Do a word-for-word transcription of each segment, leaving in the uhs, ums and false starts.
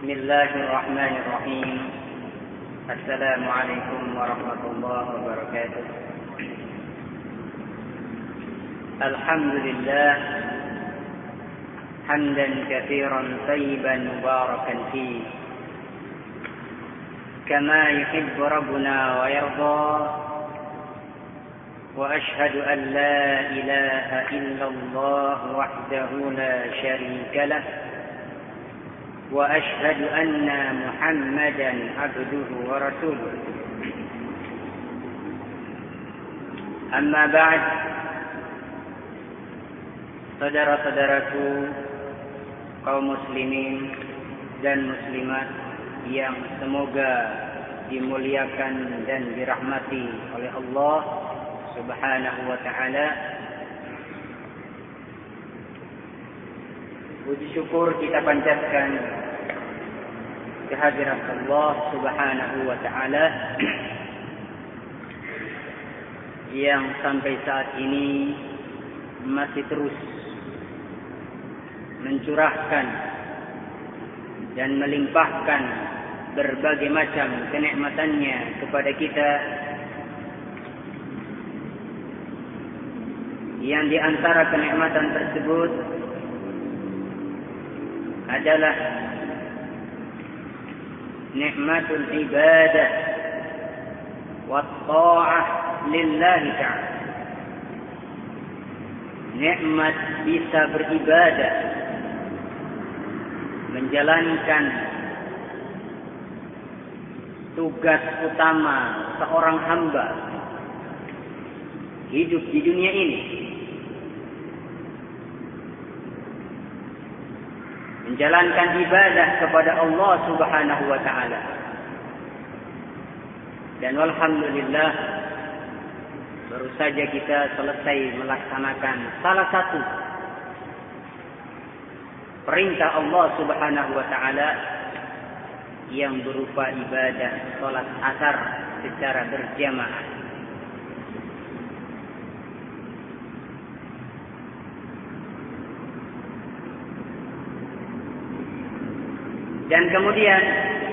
بسم الله الرحمن الرحيم. السلام عليكم ورحمة الله وبركاته. الحمد لله حمدا كثيرا طيبا مباركا فيه كما يحب ربنا ويرضى، وأشهد أن لا إله إلا الله وحده لا شريك له، وأشهد أن محمدا عبده ورسوله. أما بعد، saudara-saudaraku kaum muslimin dan muslimat yang semoga dimuliakan dan dirahmati oleh Allah Subhanahu wa ta'ala. Puji syukur kita panjatkan kehadirat Allah Subhanahu wa ta'ala yang sampai saat ini masih terus mencurahkan dan melimpahkan berbagai macam kenikmatannya kepada kita, yang di antara kenikmatan tersebut adalah nikmatul ibadah wa ta'ah lillahi ta'ala. Nikmat bisa beribadah, menjalankan tugas utama seorang hamba hidup di dunia ini, menjalankan ibadah kepada Allah Subhanahu wa ta'ala. Dan alhamdulillah, baru saja kita selesai melaksanakan salah satu perintah Allah Subhanahu wa ta'ala yang berupa ibadah salat asar secara berjamaah. Dan kemudian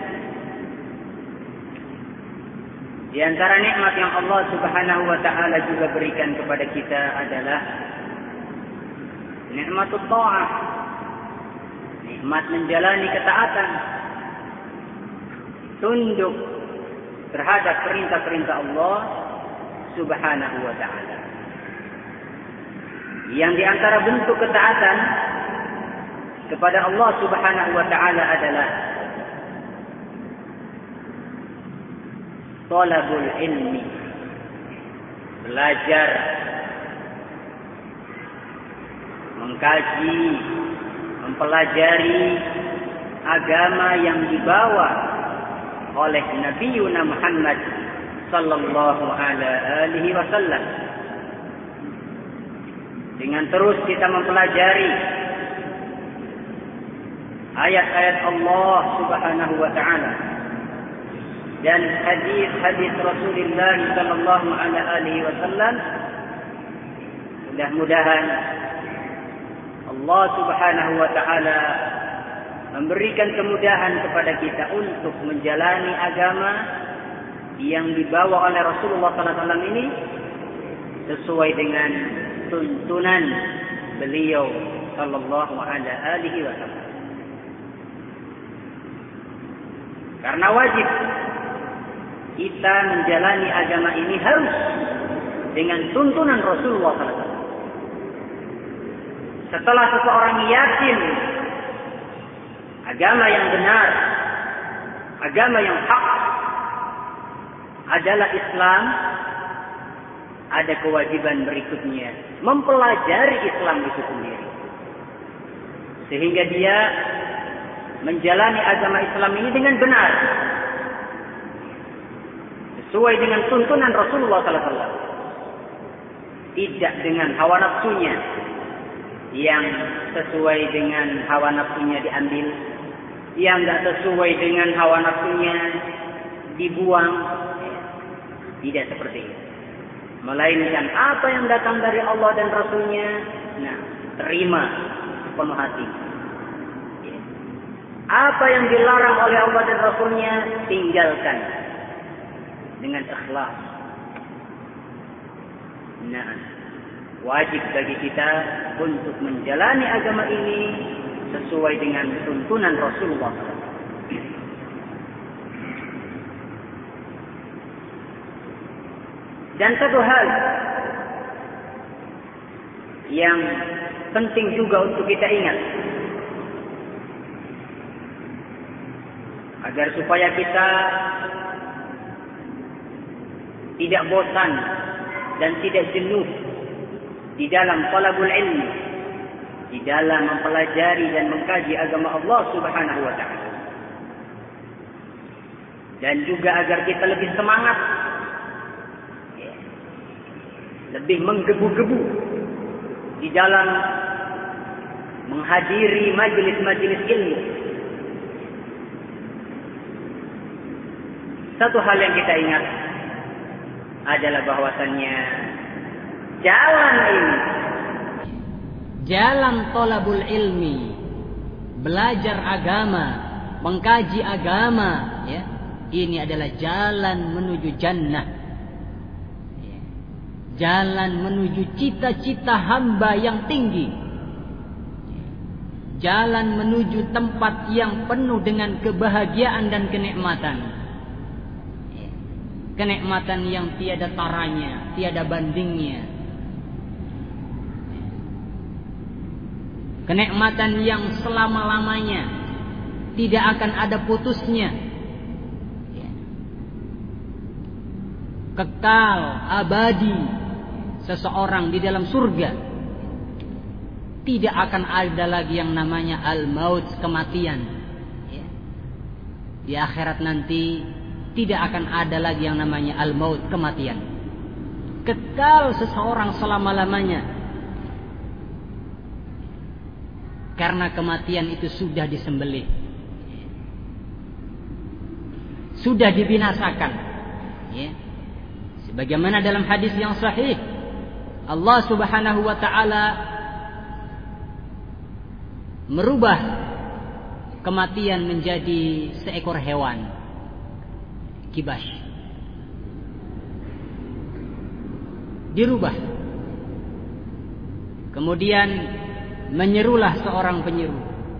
di antara nikmat yang Allah Subhanahu wa ta'ala juga berikan kepada kita adalah nikmatul ta'ah, nikmat menjalani ketaatan, tunduk terhadap perintah-perintah Allah Subhanahu wa ta'ala. Yang di antara bentuk ketaatan kepada Allah Subhanahu wa ta'ala adalah talabul ilmi, belajar, mengkaji, mempelajari agama yang dibawa oleh Nabi Muhammad sallallahu alaihi wasallam. Dengan terus kita mempelajari ayat-ayat Allah Subhanahu wa ta'ala dan hadis-hadis Rasulullah sallallahu alaihi wasallam, mudah-mudahan Allah Subhanahu wa ta'ala memberikan kemudahan kepada kita untuk menjalani agama yang dibawa oleh Rasulullah sallallahu alaihi wasallam ini sesuai dengan tuntunan beliau sallallahu alaihi wasallam. Karena wajib kita menjalani agama ini harus dengan tuntunan Rasulullah sallallahu alaihi wasallam. Setelah seseorang yakin agama yang benar, agama yang hak adalah Islam, ada kewajiban berikutnya mempelajari Islam itu sendiri, sehingga dia menjalani agama Islam ini dengan benar, sesuai dengan tuntunan Rasulullah sallallahu alaihi wasallam, tidak dengan hawa nafsunya. Yang sesuai dengan hawa nafsunya diambil, yang tidak sesuai dengan hawa nafsunya dibuang. Tidak seperti itu. Melainkan apa yang datang dari Allah dan Rasulnya, nah, terima sepenuh hati. Apa yang dilarang oleh Allah dan Rasulnya, tinggalkan dengan ikhlas. Nah, wajib bagi kita untuk menjalani agama ini sesuai dengan tuntunan Rasulullah. Dan satu hal yang penting juga untuk kita ingat, agar supaya kita tidak bosan dan tidak jenuh di dalam talabul ilmi, di dalam mempelajari dan mengkaji agama Allah Subhanahu wa taala. Dan juga agar kita lebih semangat, lebih menggebu-gebu di dalam menghadiri majelis-majelis ilmu. Satu hal yang kita ingat adalah bahwasannya jalan ini, jalan thalabul ilmi, belajar agama, mengkaji agama, ya, ini adalah jalan menuju jannah, ya, jalan menuju cita-cita hamba yang tinggi, ya, jalan menuju tempat yang penuh dengan kebahagiaan dan kenikmatan. Kenikmatan yang tiada taranya, tiada bandingnya. Kenikmatan yang selama-lamanya, tidak akan ada putusnya. Kekal, abadi, seseorang di dalam surga. Tidak akan ada lagi yang namanya al-maut, kematian. Di akhirat nanti tidak akan ada lagi yang namanya al-maut, kematian. Kekal seseorang selama-lamanya. Karena kematian itu sudah disembelih, sudah dibinasakan, ya. Sebagaimana dalam hadis yang sahih, Allah Subhanahu wa taala merubah kematian menjadi seekor hewan, kibas. Dirubah. Kemudian menyerulah seorang penyeru,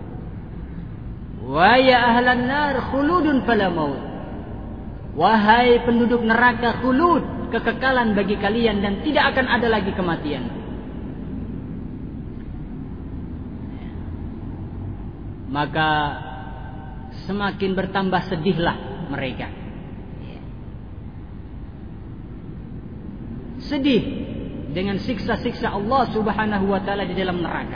wa ya ahlan nar khuludun fala maut. Wahai penduduk neraka, khulud, kekekalan bagi kalian dan tidak akan ada lagi kematian. Maka semakin bertambah sedihlah mereka. Sedih dengan siksa-siksa Allah Subhanahu wa taala di dalam neraka.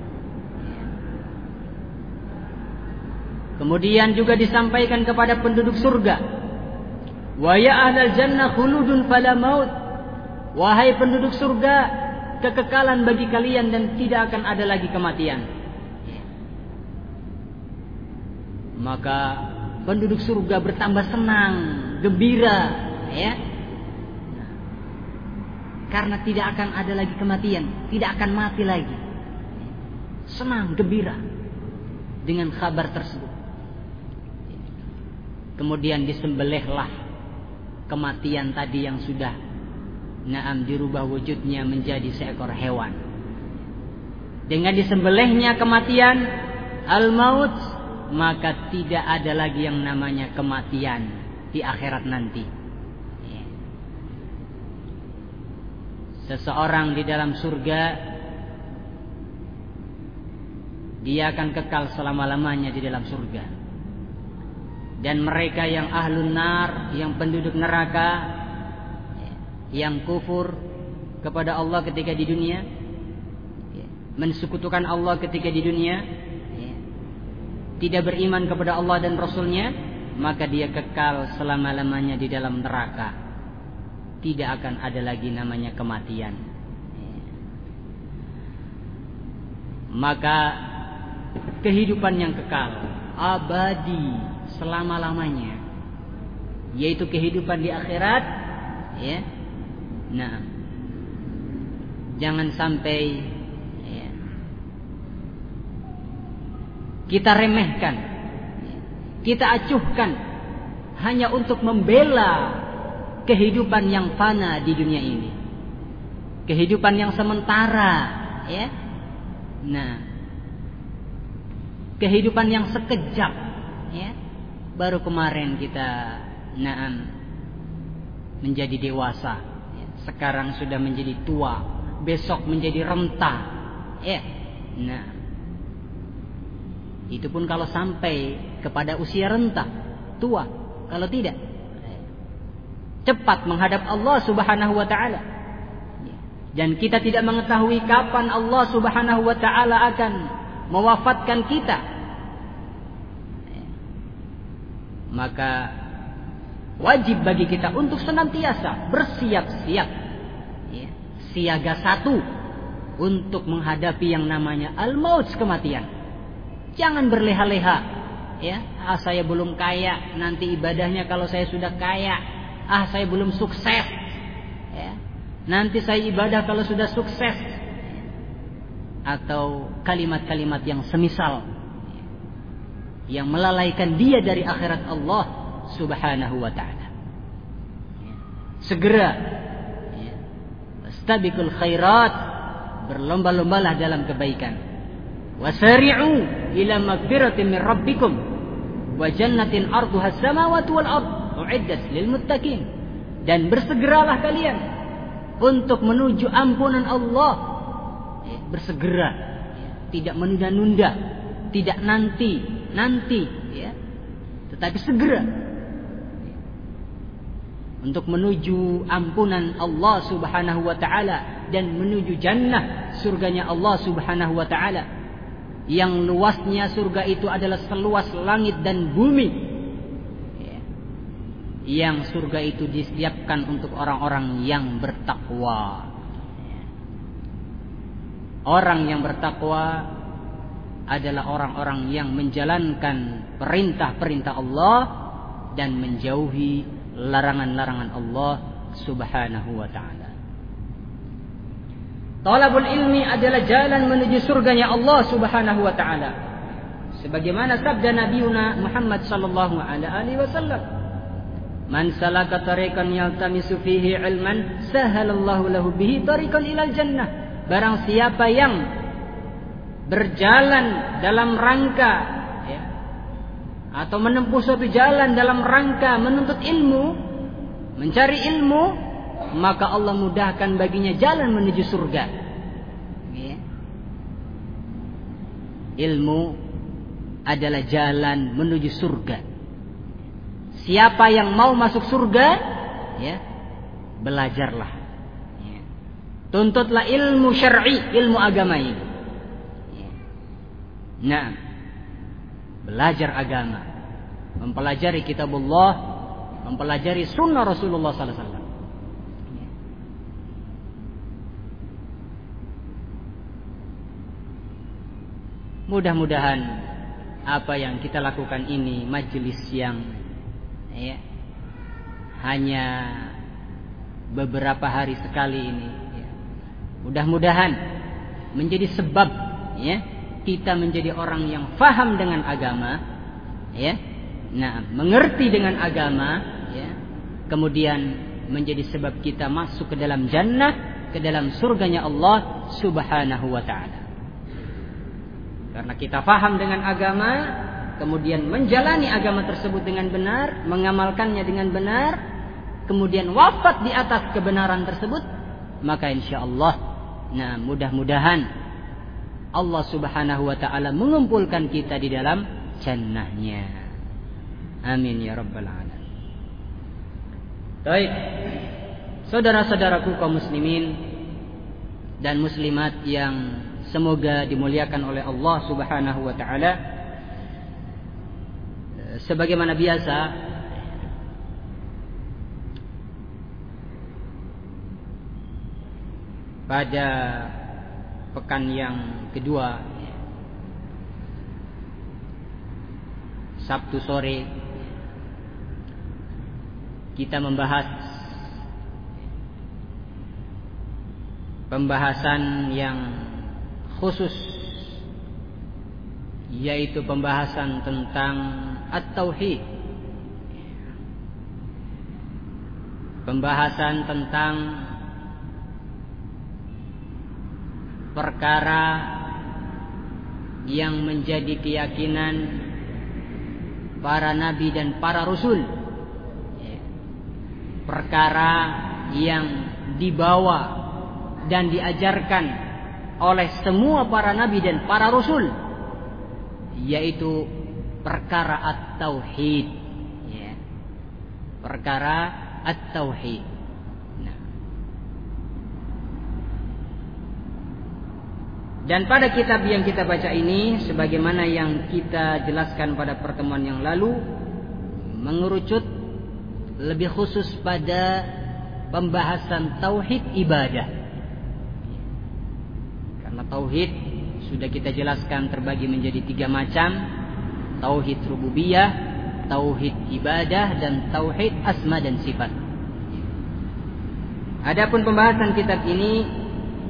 Kemudian juga disampaikan kepada penduduk surga, wa ya ahlal jannah khuludun fala maut. Wahai penduduk surga, kekekalan bagi kalian dan tidak akan ada lagi kematian. Maka penduduk surga bertambah senang, gembira, ya. Karena tidak akan ada lagi kematian, tidak akan mati lagi. Senang, gembira dengan kabar tersebut. Kemudian disembelihlah kematian tadi yang sudah naam dirubah wujudnya menjadi seekor hewan. Dengan disembelihnya kematian, al-maut, maka tidak ada lagi yang namanya kematian di akhirat nanti. Seseorang di dalam surga, dia akan kekal selama-lamanya di dalam surga. Dan mereka yang ahlun nar, yang penduduk neraka, yang kufur kepada Allah ketika di dunia, mensekutukan Allah ketika di dunia, tidak beriman kepada Allah dan Rasulnya, maka dia kekal selama-lamanya di dalam neraka. Tidak akan ada lagi namanya kematian. Maka kehidupan yang kekal, abadi, selama-lamanya, yaitu kehidupan di akhirat, ya. Nah, jangan sampai ya, kita remehkan kita acuhkan hanya untuk membela kehidupan yang fana di dunia ini, kehidupan yang sementara, ya. Nah, kehidupan yang sekejap, ya. Baru kemarin kita naam menjadi dewasa, ya. Sekarang sudah menjadi tua, besok menjadi renta, ya. Nah, itu pun kalau sampai kepada usia renta, tua. Kalau tidak, cepat menghadap Allah Subhanahu wa taala. Dan kita tidak mengetahui kapan Allah Subhanahu wa taala akan mewafatkan kita. Maka wajib bagi kita untuk senantiasa bersiap-siap, ya, siaga satu untuk menghadapi yang namanya al-maut, kematian. Jangan berleha-leha, ya. Ah, saya belum kaya, nanti ibadahnya kalau saya sudah kaya. Ah, saya belum sukses, ya. Nanti saya ibadah kalau sudah sukses. Atau kalimat-kalimat yang semisal, yang melalaikan dia dari akhirat Allah Subhanahu wa ta'ala. Segera, ya, fastabiqul khairat, berlomba-lombalah dalam kebaikan. Wasari'u ila magfiratin min rabbikum wa jannatin arduha as-samawati wal ard u'iddat lil muttaqin. Dan bersegeralah kalian untuk menuju ampunan Allah. Ya, bersegera, ya, tidak menunda-nunda, tidak nanti, nanti, ya, tetapi segera, ya, untuk menuju ampunan Allah Subhanahu wa taala dan menuju jannah, surganya Allah Subhanahu wa taala, yang luasnya surga itu adalah seluas langit dan bumi, ya, yang surga itu disiapkan untuk orang-orang yang bertakwa. Orang yang bertakwa adalah orang-orang yang menjalankan perintah-perintah Allah dan menjauhi larangan-larangan Allah Subhanahu wa ta'ala. Talabul ilmi adalah jalan menuju surganya Allah Subhanahu wa ta'ala. Sebagaimana sabda Nabiuna Muhammad sallallahu alaihi wasallam, "Man salaka tariqan yaltamisu fihi ilman, sahalallahu lahu bihi tariqan ilal jannah." Barang siapa yang berjalan dalam rangka, ya, atau menempuh suatu jalan dalam rangka menuntut ilmu, mencari ilmu, maka Allah mudahkan baginya jalan menuju surga. Ya. Ilmu adalah jalan menuju surga. Siapa yang mau masuk surga, ya, belajarlah. Tuntutlah ilmu syar'i, ilmu agama ini. Nah, belajar agama, mempelajari kitabullah, mempelajari sunnah Rasulullah sallallahu alaihi wasallam. Mudah-mudahan apa yang kita lakukan ini majelis yang, ya, hanya beberapa hari sekali ini, mudah-mudahan menjadi sebab, ya, kita menjadi orang yang faham dengan agama, ya, nah, mengerti dengan agama, ya, kemudian menjadi sebab kita masuk ke dalam jannah, ke dalam surganya Allah Subhanahu wa ta'ala. Karena kita faham dengan agama, kemudian menjalani agama tersebut dengan benar, mengamalkannya dengan benar, kemudian wafat di atas kebenaran tersebut, maka insyaallah, nah, mudah-mudahan Allah Subhanahu wa ta'ala mengumpulkan kita di dalam jannahnya. Amin ya rabbal alamin. Baik, saudara-saudaraku kaum muslimin dan muslimat yang semoga dimuliakan oleh Allah Subhanahu wa ta'ala, sebagaimana biasa pada pekan yang kedua, Sabtu sore, kita membahas pembahasan yang khusus yaitu pembahasan tentang at-tauhid. Pembahasan tentang perkara yang menjadi keyakinan para nabi dan para rasul, perkara yang dibawa dan diajarkan oleh semua para nabi dan para rasul, yaitu perkara at-tauhid, ya. Perkara at-tauhid. Nah. Dan pada kitab yang kita baca ini, sebagaimana yang kita jelaskan pada pertemuan yang lalu, mengerucut lebih khusus pada pembahasan tauhid ibadah. Karena tauhid sudah kita jelaskan terbagi menjadi tiga macam: tauhid rububiyah, tauhid ibadah, dan tauhid asma dan sifat. Adapun pembahasan kitab ini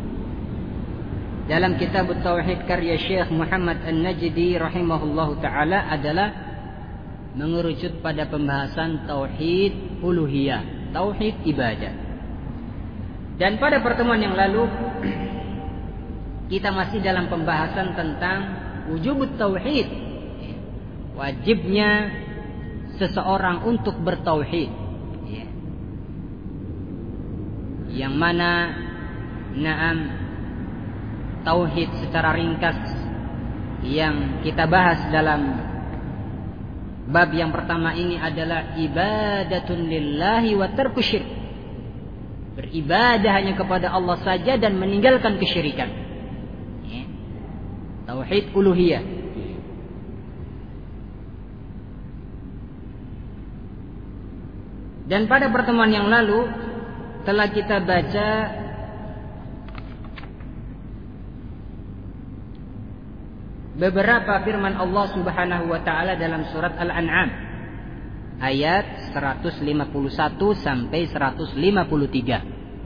dalam kitab Tauhid karya Syekh Muhammad An-Najdi rahimahullahu taala adalah mengerucut pada pembahasan tauhid uluhiyah, tauhid ibadah. Dan pada pertemuan yang lalu kita masih dalam pembahasan tentang wujubut tauhid, wajibnya seseorang untuk bertauhid, yang mana na'am tauhid secara ringkas yang kita bahas dalam bab yang pertama ini adalah ibadatun lillahi wa tarku syirk. Beribadah hanya kepada Allah saja dan meninggalkan kesyirikan. Ya. Tauhid uluhiyah. Dan pada pertemuan yang lalu telah kita baca beberapa firman Allah Subhanahu wa taala dalam surat Al-An'am ayat seratus lima puluh satu sampai seratus lima puluh tiga.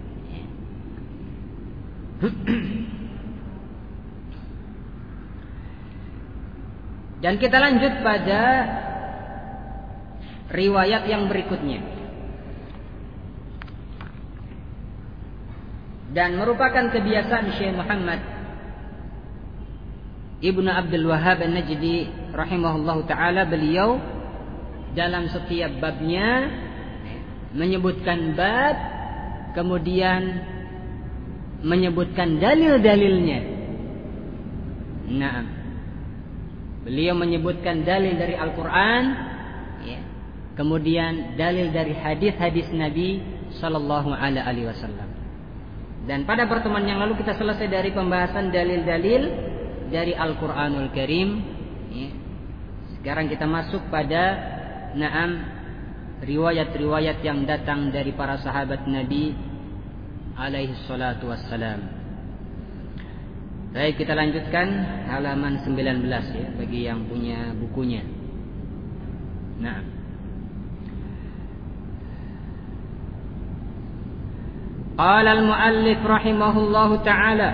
Dan kita lanjut pada riwayat yang berikutnya. Dan merupakan kebiasaan Syekh Muhammad Ibnu Abdul Wahhab An-Najdi rahimahullahu taala, beliau dalam setiap babnya menyebutkan bab, kemudian menyebutkan dalil-dalilnya. Nah, beliau menyebutkan dalil dari Al-Quran, ya, kemudian dalil dari hadis-hadis Nabi Sallallahu Alaihi Wasallam. Dan pada pertemuan yang lalu kita selesai dari pembahasan dalil-dalil dari Al-Quranul Karim, ya. Sekarang kita masuk pada na'am riwayat-riwayat yang datang dari para sahabat Nabi alaihi salatu wassalam. Baik, kita lanjutkan halaman sembilan belas ya, bagi yang punya bukunya. Nah, qala al-muallif rahimahullahu ta'ala,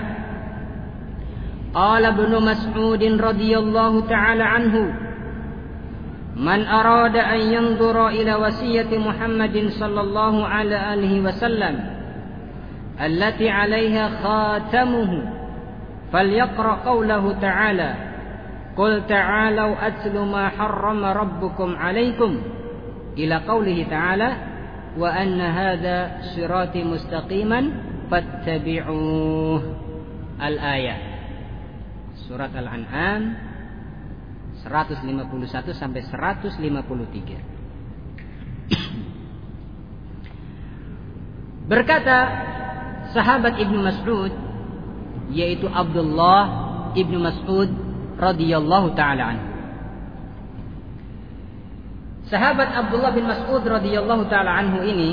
قال ابن مسعود رضي الله تعالى عنه من أراد أن ينظر إلى وصية محمد صلى الله عليه وسلم التي عليها خاتمه فليقرأ قوله تعالى قل تعالوا أتل ما حرم ربكم عليكم إلى قوله تعالى وأن هذا صراطي مستقيما فاتبعوه الآية. Surat Al-An'am seratus lima puluh satu sampai seratus lima puluh tiga. Berkata sahabat Ibnu Mas'ud, yaitu Abdullah Ibnu Mas'ud radhiyallahu taala anhu. Sahabat Abdullah bin Mas'ud radhiyallahu taala anhu ini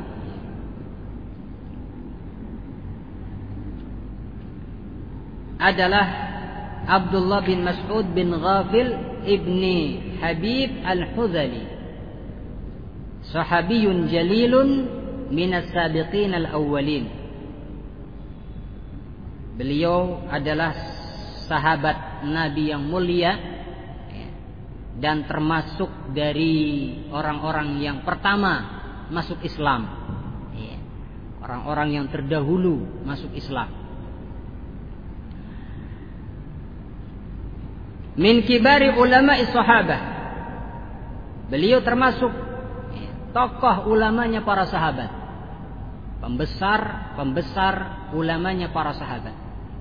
adalah Abdullah bin Mas'ud bin Ghafil ibni Habib al-Hudhali, sahabiyun jalilun minas sabiqin al-awwalin. Beliau adalah sahabat Nabi yang mulia dan termasuk dari orang-orang yang pertama masuk Islam, orang-orang yang terdahulu masuk Islam. Min kibari ulama sahabah, beliau termasuk tokoh ulamanya para sahabat, pembesar pembesar ulamanya para sahabat.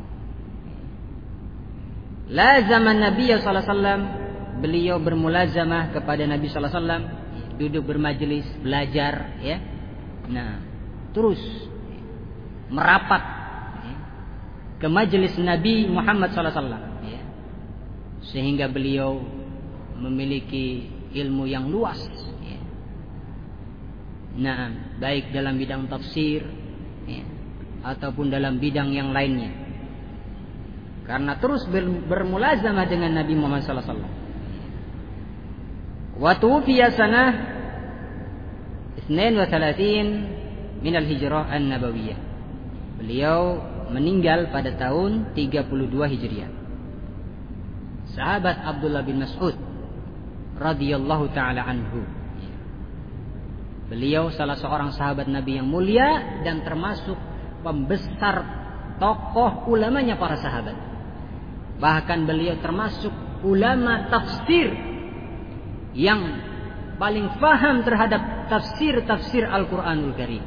Lazama Nabi sallallahu alaihi wasallam, beliau bermulazamah kepada Nabi sallallahu alaihi wasallam, duduk bermajelis, belajar, ya. Nah, terus merapat ya, ke majelis Nabi Muhammad sallallahu alaihi wasallam, ya. Sehingga beliau memiliki ilmu yang luas, ya. Nah, baik dalam bidang tafsir, ya, ataupun dalam bidang yang lainnya. Karena terus bermulazamah dengan Nabi Muhammad sallallahu alaihi wasallam. Wa tufiya sanah اثنين وثلاثين min al-hijrah an-nabawiyah. Beliau meninggal pada tahun tiga puluh dua Hijriah. Sahabat Abdullah bin Mas'ud radhiyallahu taala anhu. Beliau salah seorang sahabat Nabi yang mulia dan termasuk pembesar tokoh ulamanya para sahabat. Bahkan beliau termasuk ulama tafsir yang paling faham terhadap tafsir-tafsir Al-Quranul Karim.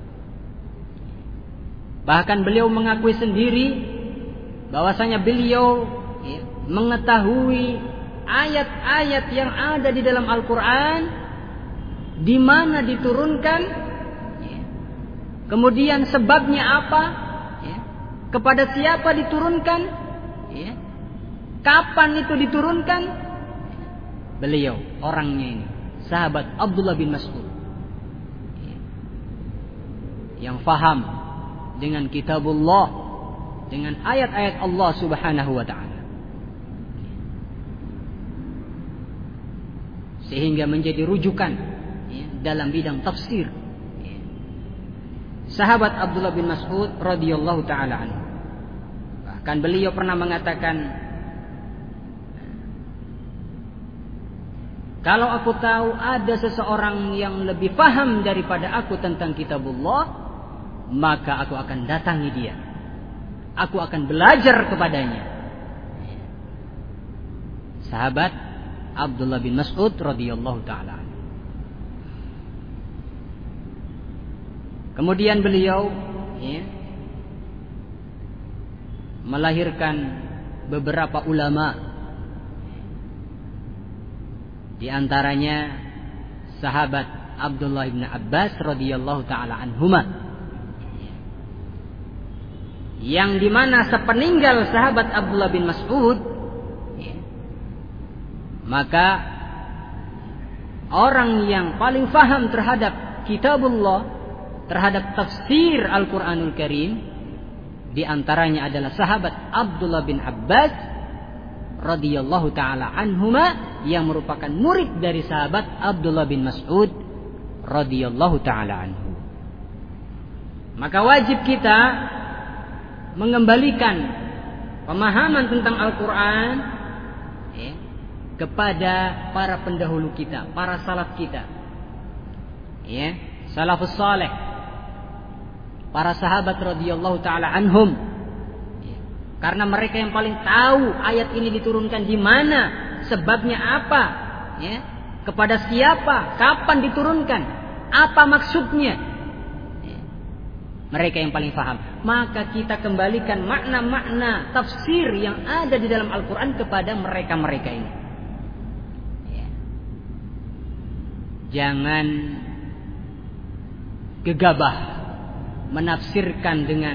Bahkan beliau mengakui sendiri bahwasanya beliau ya, mengetahui ayat-ayat yang ada di dalam Al-Quran, di mana diturunkan, ya, kemudian sebabnya apa, ya, kepada siapa diturunkan, ya, kapan itu diturunkan. Beliau orangnya ini sahabat Abdullah bin Mas'ud yang faham dengan kitabullah, dengan ayat-ayat Allah Subhanahu wa ta'ala, sehingga menjadi rujukan ya, dalam bidang tafsir. Sahabat Abdullah bin Mas'ud radhiyallahu ta'ala anhu, bahkan beliau pernah mengatakan, kalau aku tahu ada seseorang yang lebih faham daripada aku tentang kitabullah, maka aku akan datangi dia. Aku akan belajar kepadanya. Sahabat Abdullah bin Mas'ud radhiyallahu ta'ala. Kemudian beliau ya, melahirkan beberapa ulama. Di antaranya sahabat Abdullah bin Abbas radhiyallahu taala anhuma, yang dimana sepeninggal sahabat Abdullah bin Mas'ud, maka orang yang paling faham terhadap kitabullah, terhadap tafsir Al-Quranul Karim, di antaranya adalah sahabat Abdullah bin Abbas radhiyallahu taala anhuma, yang merupakan murid dari sahabat Abdullah bin Mas'ud radhiyallahu taala anhu. Maka wajib kita mengembalikan pemahaman tentang Al-Quran ya, kepada para pendahulu kita, para salaf kita, ya, salafus saleh, para sahabat radhiyallahu taala anhum, ya, karena mereka yang paling tahu ayat ini diturunkan di mana, sebabnya apa, ya, kepada siapa, kapan diturunkan, apa maksudnya, ya, mereka yang paling paham. Maka kita kembalikan makna-makna tafsir yang ada di dalam Al-Quran kepada mereka-mereka ini. Ya. Jangan gegabah menafsirkan dengan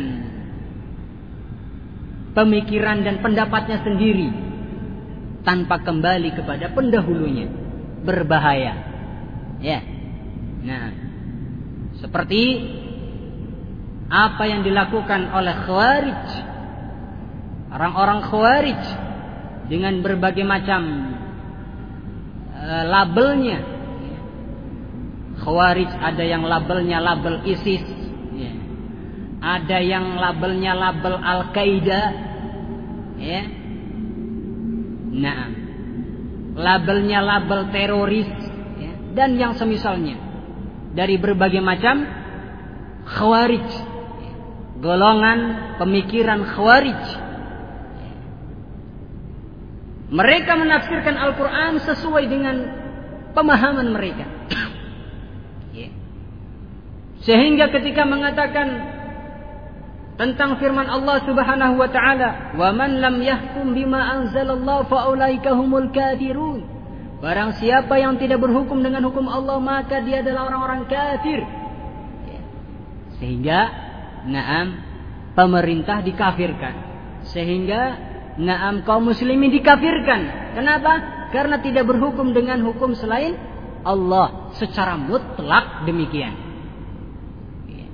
pemikiran dan pendapatnya sendiri tanpa kembali kepada pendahulunya. Berbahaya. Ya. Nah, seperti apa yang dilakukan oleh Khawarij, orang-orang Khawarij, dengan berbagai macam uh, labelnya. Khawarij ada yang labelnya label ISIS, ya. Ada yang labelnya label Al-Qaeda, ya. Nah, labelnya label teroris, ya, dan yang semisalnya dari berbagai macam khawarij, ya, golongan pemikiran khawarij. Mereka menafsirkan Al-Quran sesuai dengan pemahaman mereka. Ya. Sehingga ketika mengatakan tentang firman Allah Subhanahu wa taala, "Wa man lam yahkum bima anzalallahu fa ulaika humul kafirun." Barang siapa yang tidak berhukum dengan hukum Allah, maka dia adalah orang-orang kafir. Ya. Sehingga na'am pemerintah dikafirkan. Sehingga na'am kaum muslimin dikafirkan. Kenapa? Karena tidak berhukum dengan hukum selain Allah secara mutlak demikian. Ya.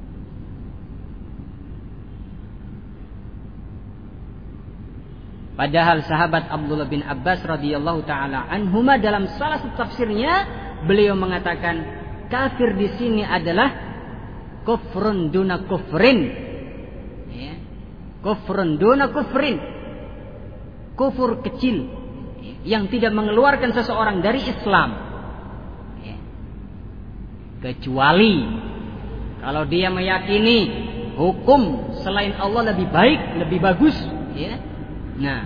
Padahal sahabat Abdullah bin Abbas radhiyallahu taala anhuma dalam salah satu tafsirnya beliau mengatakan kafir di sini adalah kufrun duna kufrin. Ya. Kufrun duna kufrin. Kufur kecil yang tidak mengeluarkan seseorang dari Islam, kecuali kalau dia meyakini hukum selain Allah lebih baik, lebih bagus, ya. Nah,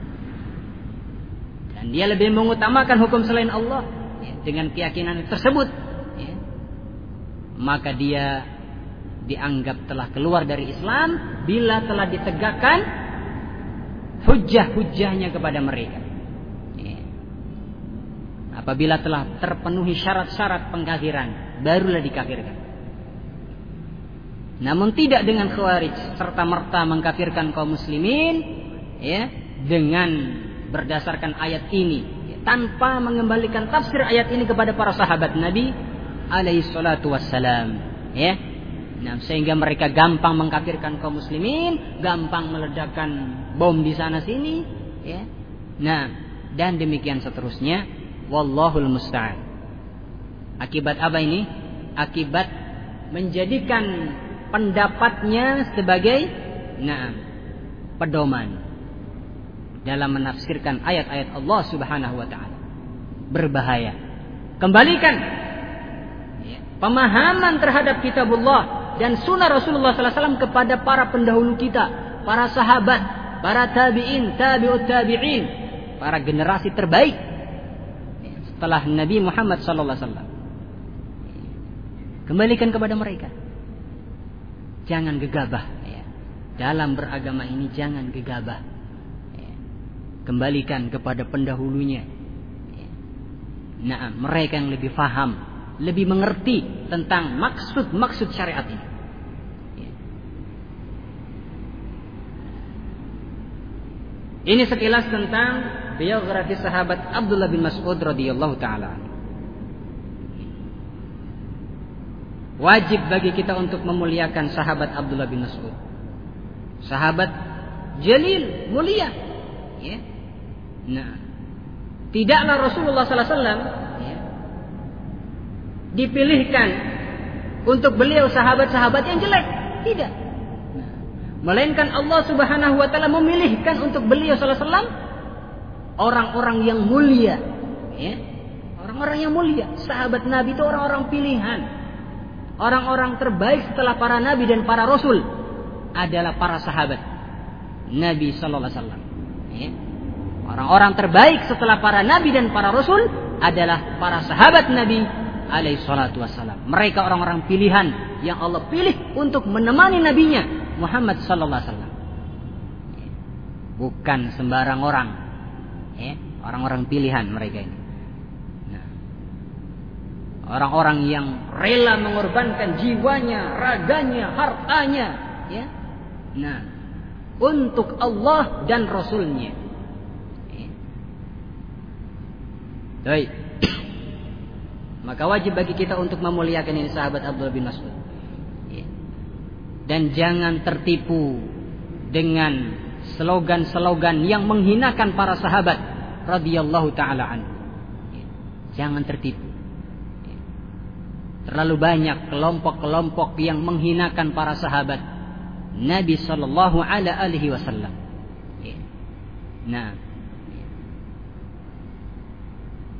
dan dia lebih mengutamakan hukum selain Allah, ya, dengan keyakinan tersebut, ya, maka dia dianggap telah keluar dari Islam bila telah ditegakkan hujjah-hujjahnya kepada mereka. Ya. Apabila telah terpenuhi syarat-syarat pengkafiran, barulah dikafirkan. Namun tidak dengan khawarij serta-merta mengkafirkan kaum muslimin, ya, dengan berdasarkan ayat ini, ya, tanpa mengembalikan tafsir ayat ini kepada para sahabat Nabi alaihi salatu wassalam, ya. Nah, sehingga mereka gampang mengkafirkan kaum muslimin, gampang meledakkan bom di sana sini, ya. Nah, dan demikian seterusnya. Wallahul musta'an. Akibat apa ini? Akibat menjadikan pendapatnya sebagai nah, pedoman dalam menafsirkan ayat-ayat Allah Subhanahu wa taala. Berbahaya. Kembalikan, ya, pemahaman terhadap kitabullah dan sunnah Rasulullah sallallahu alaihi wasallam kepada para pendahulu kita, para sahabat, para tabi'in, tabi'ut tabi'in, para generasi terbaik setelah Nabi Muhammad sallallahu alaihi wasallam. Kembalikan kepada mereka. Jangan gegabah, ya. Dalam beragama ini jangan gegabah, ya. Kembalikan kepada pendahulunya, ya. Nah, mereka yang lebih faham, lebih mengerti tentang maksud-maksud syariat ini. Ya. Ini sekilas tentang biografi sahabat Abdullah bin Mas'ud radhiyallahu taala. Wajib bagi kita untuk memuliakan sahabat Abdullah bin Mas'ud. Sahabat jalil, mulia. Ya. Nah, tidaklah Rasulullah sallallahu alaihi wasallam, ya, dipilihkan untuk beliau sahabat-sahabat yang jelek. Tidak. Nah, melainkan Allah Subhanahu wa taala memilihkan untuk beliau sallallahu alaihi wasallam orang-orang yang mulia. Ya. Orang-orang yang mulia. Sahabat Nabi itu orang-orang pilihan. Orang-orang terbaik setelah para nabi dan para rasul adalah para sahabat Nabi sallallahu alaihi wasallam. Ya. Orang-orang terbaik setelah para nabi dan para rasul adalah para sahabat Nabi alaihi salatu wasallam. Mereka orang-orang pilihan yang Allah pilih untuk menemani nabinya Muhammad sallallahu alaihi wasallam. Ya. Bukan sembarang orang. Ya. Orang-orang pilihan mereka ini. Orang-orang yang rela mengorbankan jiwanya, raganya, hartanya, ya. Nah, untuk Allah dan Rasulnya. Ya. Baik. Maka wajib bagi kita untuk memuliakan ini sahabat Abdullah bin Mas'ud. Ya. Dan jangan tertipu dengan slogan-slogan yang menghinakan para sahabat radhiyallahu taala anhu. Ya. Jangan tertipu. Terlalu banyak kelompok-kelompok yang menghinakan para sahabat Nabi sallallahu alaihi wasallam. Nah,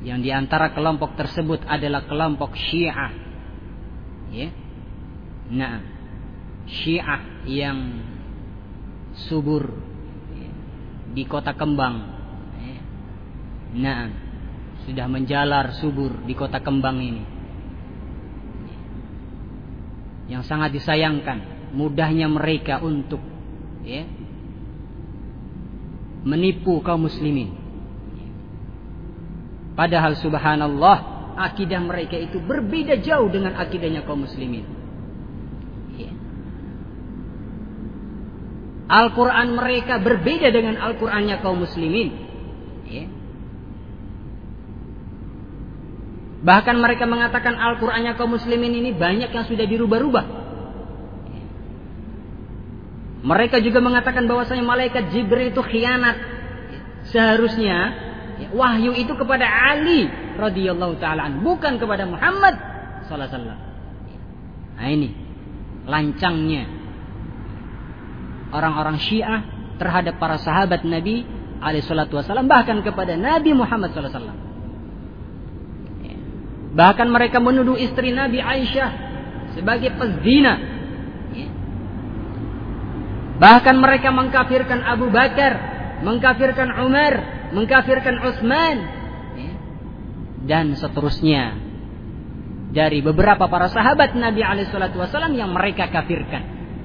Yang di antara kelompok tersebut adalah kelompok Syiah. Ya. Nah, Syiah yang subur ya, di Kota Kembang. Ya. Nah, sudah menjalar subur di Kota Kembang ini. Ya. Yang sangat disayangkan mudahnya mereka untuk ya, menipu kaum muslimin. Padahal subhanallah, akidah mereka itu berbeda jauh dengan akidahnya kaum muslimin. Ya. Al-Quran mereka berbeda dengan Al-Qurannya kaum muslimin. Ya. Bahkan mereka mengatakan Al-Qurannya kaum muslimin ini banyak yang sudah dirubah-rubah. Ya. Mereka juga mengatakan bahwasanya malaikat Jibril itu khianat. Ya. Seharusnya ya, wahyu itu kepada Ali radhiyallahu taala an, bukan kepada Muhammad sallallahu alaihi wasallam. Nah ini lancangnya orang-orang Syiah terhadap para sahabat Nabi alaihi salatu wasallam, bahkan kepada Nabi Muhammad sallallahu alaihi wasallam. Bahkan mereka menuduh istri Nabi Aisyah sebagai pezina. Bahkan mereka mengkafirkan Abu Bakar, mengkafirkan Umar, mengkafirkan Utsman, dan seterusnya dari beberapa para sahabat Nabi alaihi salatu wasallam yang mereka kafirkan.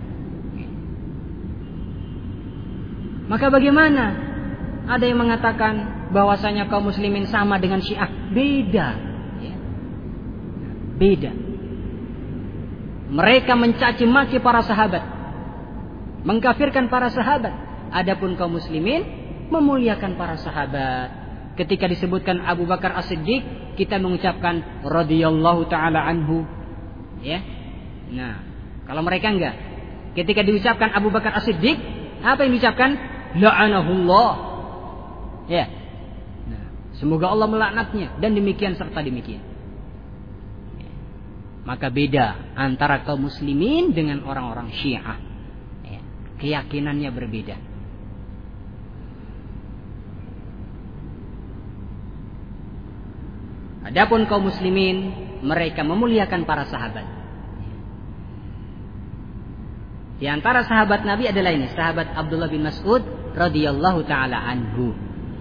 Maka bagaimana? Ada yang mengatakan bahwasanya kaum muslimin sama dengan Syiah. Beda. Ya. Beda. Mereka mencaci maki para sahabat, mengkafirkan para sahabat. Adapun kaum muslimin memuliakan para sahabat. Ketika disebutkan Abu Bakar As-Siddiq, kita mengucapkan radhiyallahu taala anhu. Ya. Nah, kalau mereka enggak. Ketika diucapkan Abu Bakar As-Siddiq, apa yang diucapkan? La'anahullah. Ya. Nah, semoga Allah melaknatnya, dan demikian serta demikian. Ya. Maka beda antara kaum muslimin dengan orang-orang Syiah. Ya. Keyakinannya berbeda. Adapun kaum muslimin, mereka memuliakan para sahabat. Di antara sahabat Nabi adalah ini, sahabat Abdullah bin Mas'ud radhiyallahu taala anhu.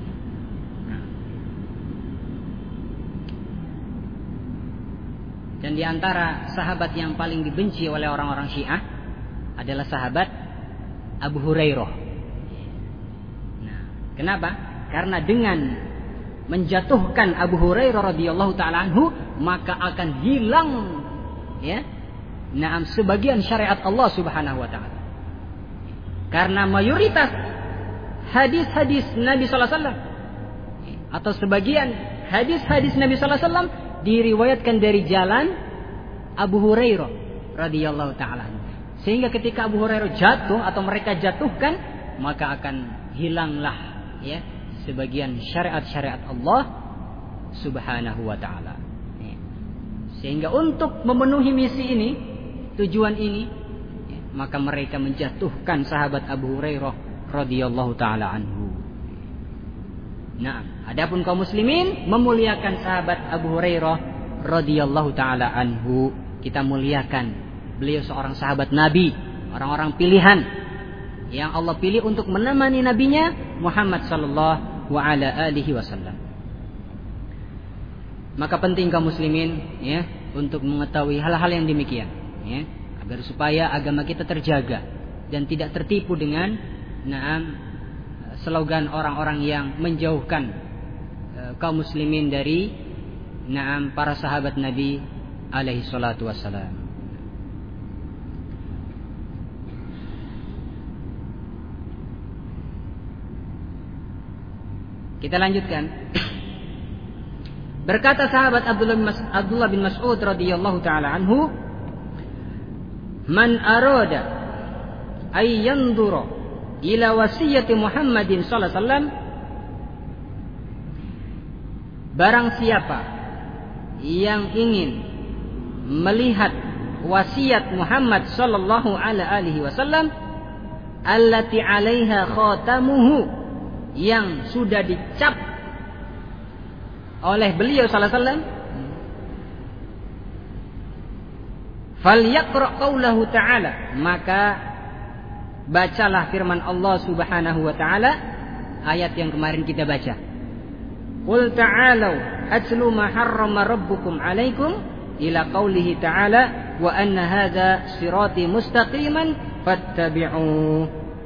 Dan di antara sahabat yang paling dibenci oleh orang-orang Syiah adalah sahabat Abu Hurairah. Nah, kenapa? Karena dengan menjatuhkan Abu Hurairah radhiyallahu taala anhu, maka akan hilang ya, naam sebagian syariat Allah Subhanahu wa taala. Karena mayoritas hadis-hadis Nabi sallallahu alaihi wasallam atau sebagian hadis-hadis Nabi sallallahu alaihi wasallam diriwayatkan dari jalan Abu Hurairah radhiyallahu taala anhu. Sehingga ketika Abu Hurairah jatuh atau mereka jatuhkan, maka akan hilanglah ya sebagian syariat-syariat Allah Subhanahu wa taala. Sehingga untuk memenuhi misi ini, tujuan ini, maka mereka menjatuhkan sahabat Abu Hurairah radhiyallahu taala anhu. Nah, adapun kaum muslimin memuliakan sahabat Abu Hurairah radhiyallahu taala anhu. Kita muliakan beliau, seorang sahabat Nabi, orang-orang pilihan yang Allah pilih untuk menemani nabinya Muhammad sallallahu wa ala alihi wasallam. Maka penting kaum muslimin ya untuk mengetahui hal-hal yang demikian ya, agar supaya agama kita terjaga dan tidak tertipu dengan naam slogan orang-orang yang menjauhkan e, kaum muslimin dari naam para sahabat Nabi alaihi salatu wassalam. Kita lanjutkan. Berkata sahabat Abdullah bin Mas'ud radhiyallahu taala anhu, "Man arada ay yanzura ila wasiyati Muhammadin sallallahu alaihi wasallam," barang siapa yang ingin melihat wasiat Muhammad sallallahu alaihi wasallam, allati 'alaiha khatamuhu, yang sudah dicap oleh beliau sallallahu alaihi wasallam, falyaqra' qaulahu ta'ala, maka bacalah firman Allah Subhanahu wa taala, ayat yang kemarin kita baca. Qul ta'alu atlu ma harrama rabbukum 'alaikum ila qaulihi ta'ala wa anna hadza sirati mustaqiman fattabi'u.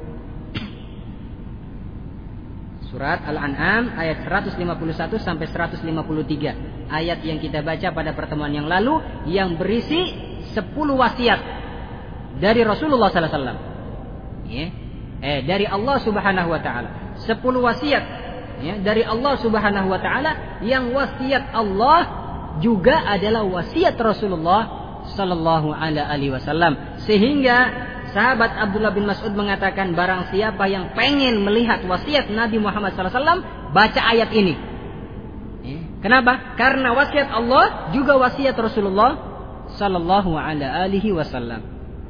Surat Al-An'am ayat seratus lima puluh satu sampai seratus lima puluh tiga. Ayat yang kita baca pada pertemuan yang lalu yang berisi sepuluh wasiat dari Rasulullah sallallahu alaihi wasallam. Ya. Eh dari Allah Subhanahu wa taala. sepuluh wasiat ya, dari Allah Subhanahu wa taala, yang wasiat Allah juga adalah wasiat Rasulullah sallallahu alaihi wasallam. Sehingga sahabat Abdullah bin Mas'ud mengatakan, barang siapa yang pengen melihat wasiat Nabi Muhammad sallallahu alaihi wasallam, baca ayat ini. Ya. Kenapa? Karena wasiat Allah juga wasiat Rasulullah sallallahu alaihi wasallam.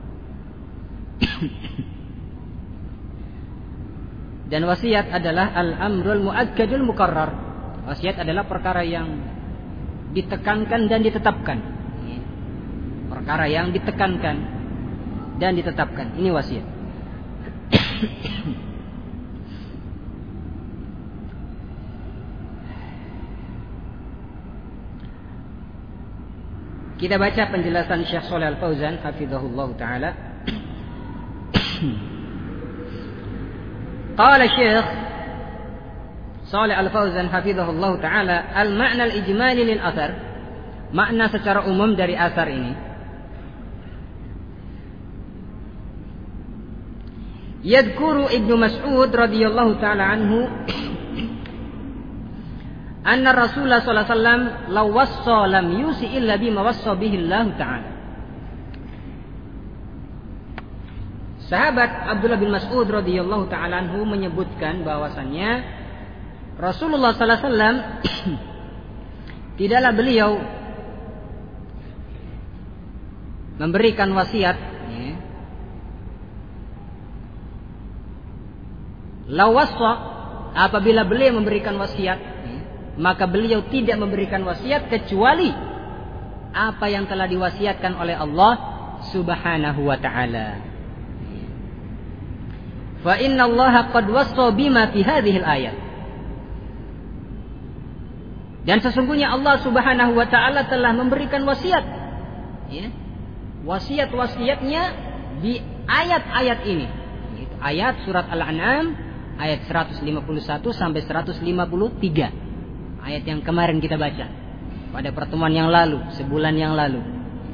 Dan wasiat adalah al-amrul muakkadul mukarrar. Wasiat adalah perkara yang ditekankan dan ditetapkan. Perkara yang ditekankan dan ditetapkan. Ini wasiat. Kita baca penjelasan Syekh Shalih Al-Fauzan hafizahullah taala. Qala Syekh Shalih Al-Fauzan hafizahullah taala, al-ma'na al-ijmali lil athar, makna secara umum dari asar ini, yadhkuru Ibnu Mas'ud radhiyallahu taala anhu anna Rasulullah sallallahu alaihi wasallam law wassa lam yusi illa bima wassa bihi Allah taala. Sahabat Abdullah bin Mas'ud radhiyallahu taala anhu menyebutkan bahwasannya Rasulullah sallallahu alaihi wasallam tidaklah beliau memberikan wasiat ya, law wassa, apabila beliau memberikan wasiat ya, maka beliau tidak memberikan wasiat kecuali apa yang telah diwasiatkan oleh Allah Subhanahu wa taala. Fa inna Allah qad wassa bima fi hadhihi al-ayat. Dan sesungguhnya Allah Subhanahu wa taala telah memberikan wasiat. Ya. Wasiat-wasiatnya di ayat-ayat ini. Ayat surat Al-An'am ayat seratus lima puluh satu sampai seratus lima puluh tiga. Ayat yang kemarin kita baca pada pertemuan yang lalu, sebulan yang lalu.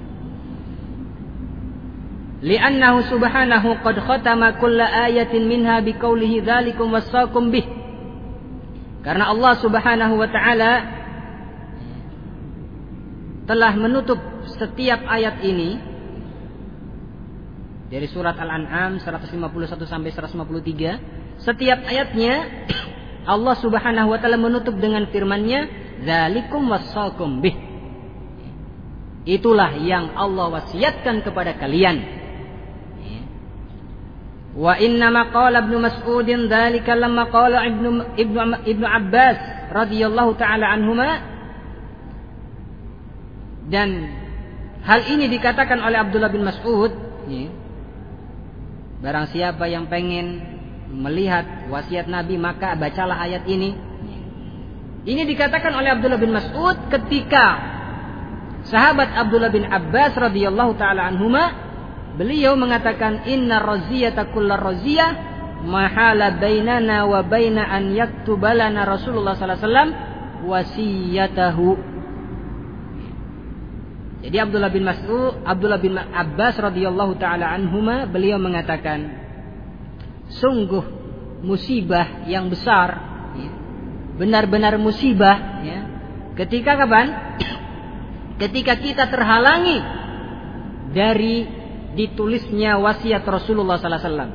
Li'annahu subhanahu qad khatama kulla ayatin minha biqaulihi dzalikum wassaqum bih. Karena Allah Subhanahu wa taala telah menutup setiap ayat ini dari surat Al-An'am seratus lima puluh satu sampai seratus lima puluh tiga. Setiap ayatnya Allah Subhanahu wa taala menutup dengan firman-Nya, dzalikum wassaqum bih. Itulah yang Allah wasiatkan kepada kalian. Wa inna ma qala Ibnu Mas'udin dzalika lamma qala Ibnu Ibnu Ibnu Abbas radhiyallahu taala anhuma, dan hal ini dikatakan oleh Abdullah bin Mas'ud ya, barang siapa yang pengen melihat wasiat Nabi maka bacalah ayat ini. Ini dikatakan oleh Abdullah bin Mas'ud ketika sahabat Abdullah bin Abbas radhiyallahu taala anhuma, beliau mengatakan, inna raziyata kullar raziyah mahala bainana wa baina an yaktuba lana Rasulullah sallallahu alaihi wasallam wasiyatahu. Jadi Abdullah bin Mas'ud, Abdullah bin Abbas radhiyallahu taala anhuma, beliau mengatakan, sungguh musibah yang besar, benar-benar musibah ya, ketika kapan? Ketika kita terhalangi dari ditulisnya wasiat Rasulullah sallallahu alaihi wasallam.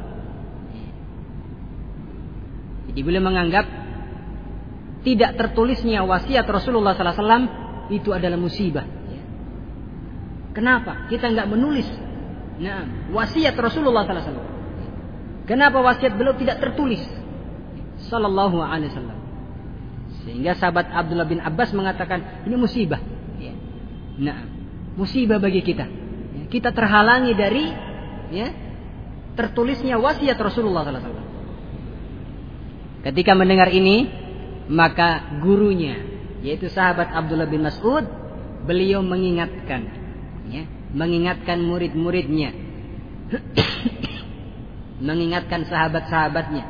Jadi beliau menganggap tidak tertulisnya wasiat Rasulullah sallallahu alaihi wasallam itu adalah musibah. Kenapa? Kita enggak menulis nah, wasiat Rasulullah sallallahu alaihi wasallam. Kenapa wasiat beliau tidak tertulis? Sallallahu alaihi wasallam. Sehingga sahabat Abdullah bin Abbas mengatakan, ini musibah. Ya. Nah, musibah bagi kita. Ya, kita terhalangi dari ya, tertulisnya wasiat Rasulullah sallallahu alaihi wasallam. Ketika mendengar ini, maka gurunya, yaitu sahabat Abdullah bin Mas'ud, beliau mengingatkan, ya, mengingatkan murid-muridnya, mengingatkan sahabat-sahabatnya.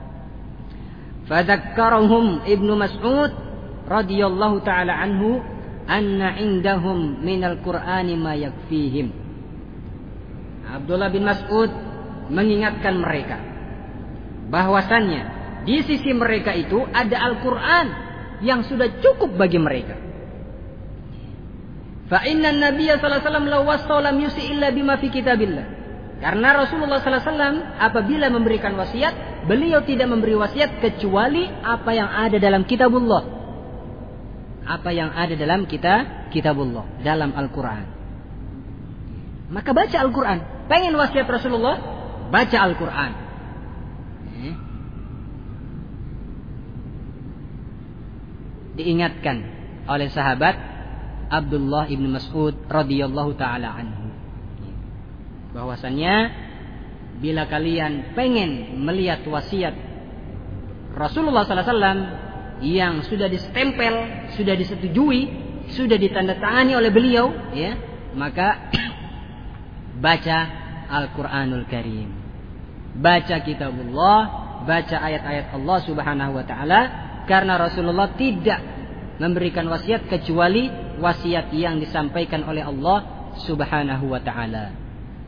Fadzakkarahum Ibnu Mas'ud radhiyallahu taala anhu anna indahum minal Qur'ani ma yakfihim. Abdullah bin Mas'ud mengingatkan mereka bahwasannya di sisi mereka itu ada Al-Qur'an yang sudah cukup bagi mereka. Fa inna Nabiyya sallallahu alaihi wasallam law wassa lam yusi illa bima fi kitabillah. Karena Rasulullah sallallahu alaihi wasallam apabila memberikan wasiat, beliau tidak memberi wasiat kecuali apa yang ada dalam kitabullah. Apa yang ada dalam kita kitabullah, dalam Al-Qur'an. Maka baca Al-Qur'an. Pengen wasiat Rasulullah, baca Al-Qur'an. Diingatkan oleh sahabat Abdullah ibn Mas'ud radhiyallahu taala anhu, bahwasannya bila kalian pengen melihat wasiat Rasulullah sallallahu alaihi wasallam yang sudah distempel, sudah disetujui, sudah ditandatangani oleh beliau, ya, maka baca Al-Qur'anul Karim, baca kitabullah, baca ayat-ayat Allah Subhanahu wa taala, karena Rasulullah tidak memberikan wasiat kecuali wasiat yang disampaikan oleh Allah Subhanahu wa taala.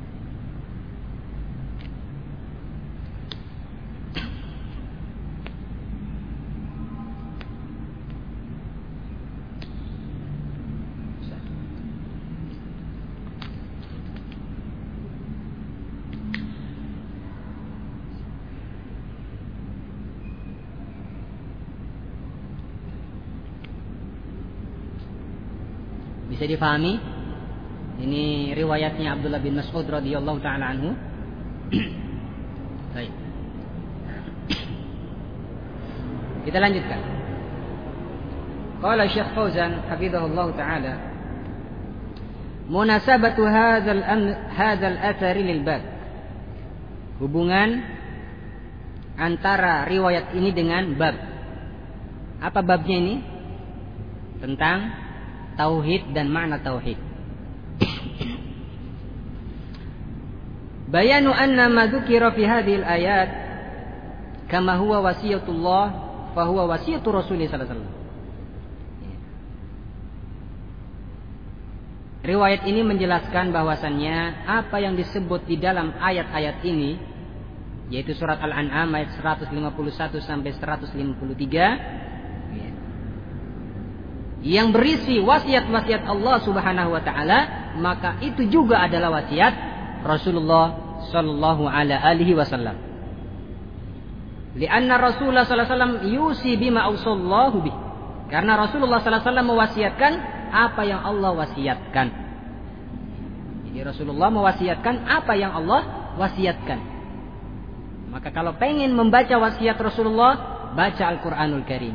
Bisa difahami? Ini riwayatnya Abdullah bin Mas'ud radhiyallahu taala anhu. Baik. Kita lanjutkan. Qala Syekh Fauzan hafizahullah taala, munasabatu hadzal hadzal athari lil bab. Hubungan antara riwayat ini dengan bab. Apa babnya ini? Tentang tauhid dan makna tauhid. Bayanu anna ma dzukira fi hadhil ayat kama huwa wasiyatullah fa huwa wasiyatu Rasulullah sallallahu alaihi wasallam. Riwayat ini menjelaskan bahwasannya apa yang disebut di dalam ayat-ayat ini, yaitu surat Al-An'am ayat seratus lima puluh satu sampai seratus lima puluh tiga, yang berisi wasiat-wasiat Allah Subhanahu wa taala, maka itu juga adalah wasiat Rasulullah sallallahu alaihi wasallam. Lianna Rasulullah sallallahu alaihi wasallam yusi bima ausallahu bih. Karena Rasulullah sallallahu alaihi wasallam mewasiatkan apa yang Allah wasiatkan. Jadi Rasulullah mewasiatkan apa yang Allah wasiatkan. Maka kalau pengen membaca wasiat Rasulullah, baca Al-Qur'anul Karim.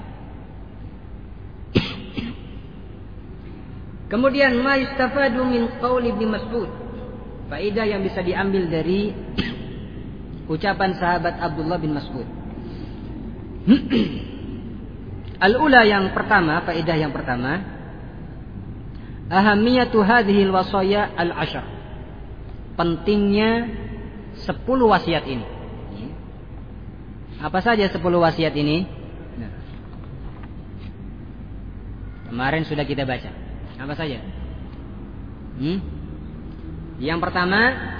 Kemudian ma yustafadu min qauli Ibnu Mas'ud. Faedah yang bisa diambil dari ucapan sahabat Abdullah bin Mas'ud. Al-ula, yang pertama, faedah yang pertama, ahamiyatu hadhil wasaya al-ashar. Pentingnya sepuluh wasiat ini. Apa saja sepuluh wasiat ini? Kemarin sudah kita baca. Apa saja? Hmm? Yang pertama,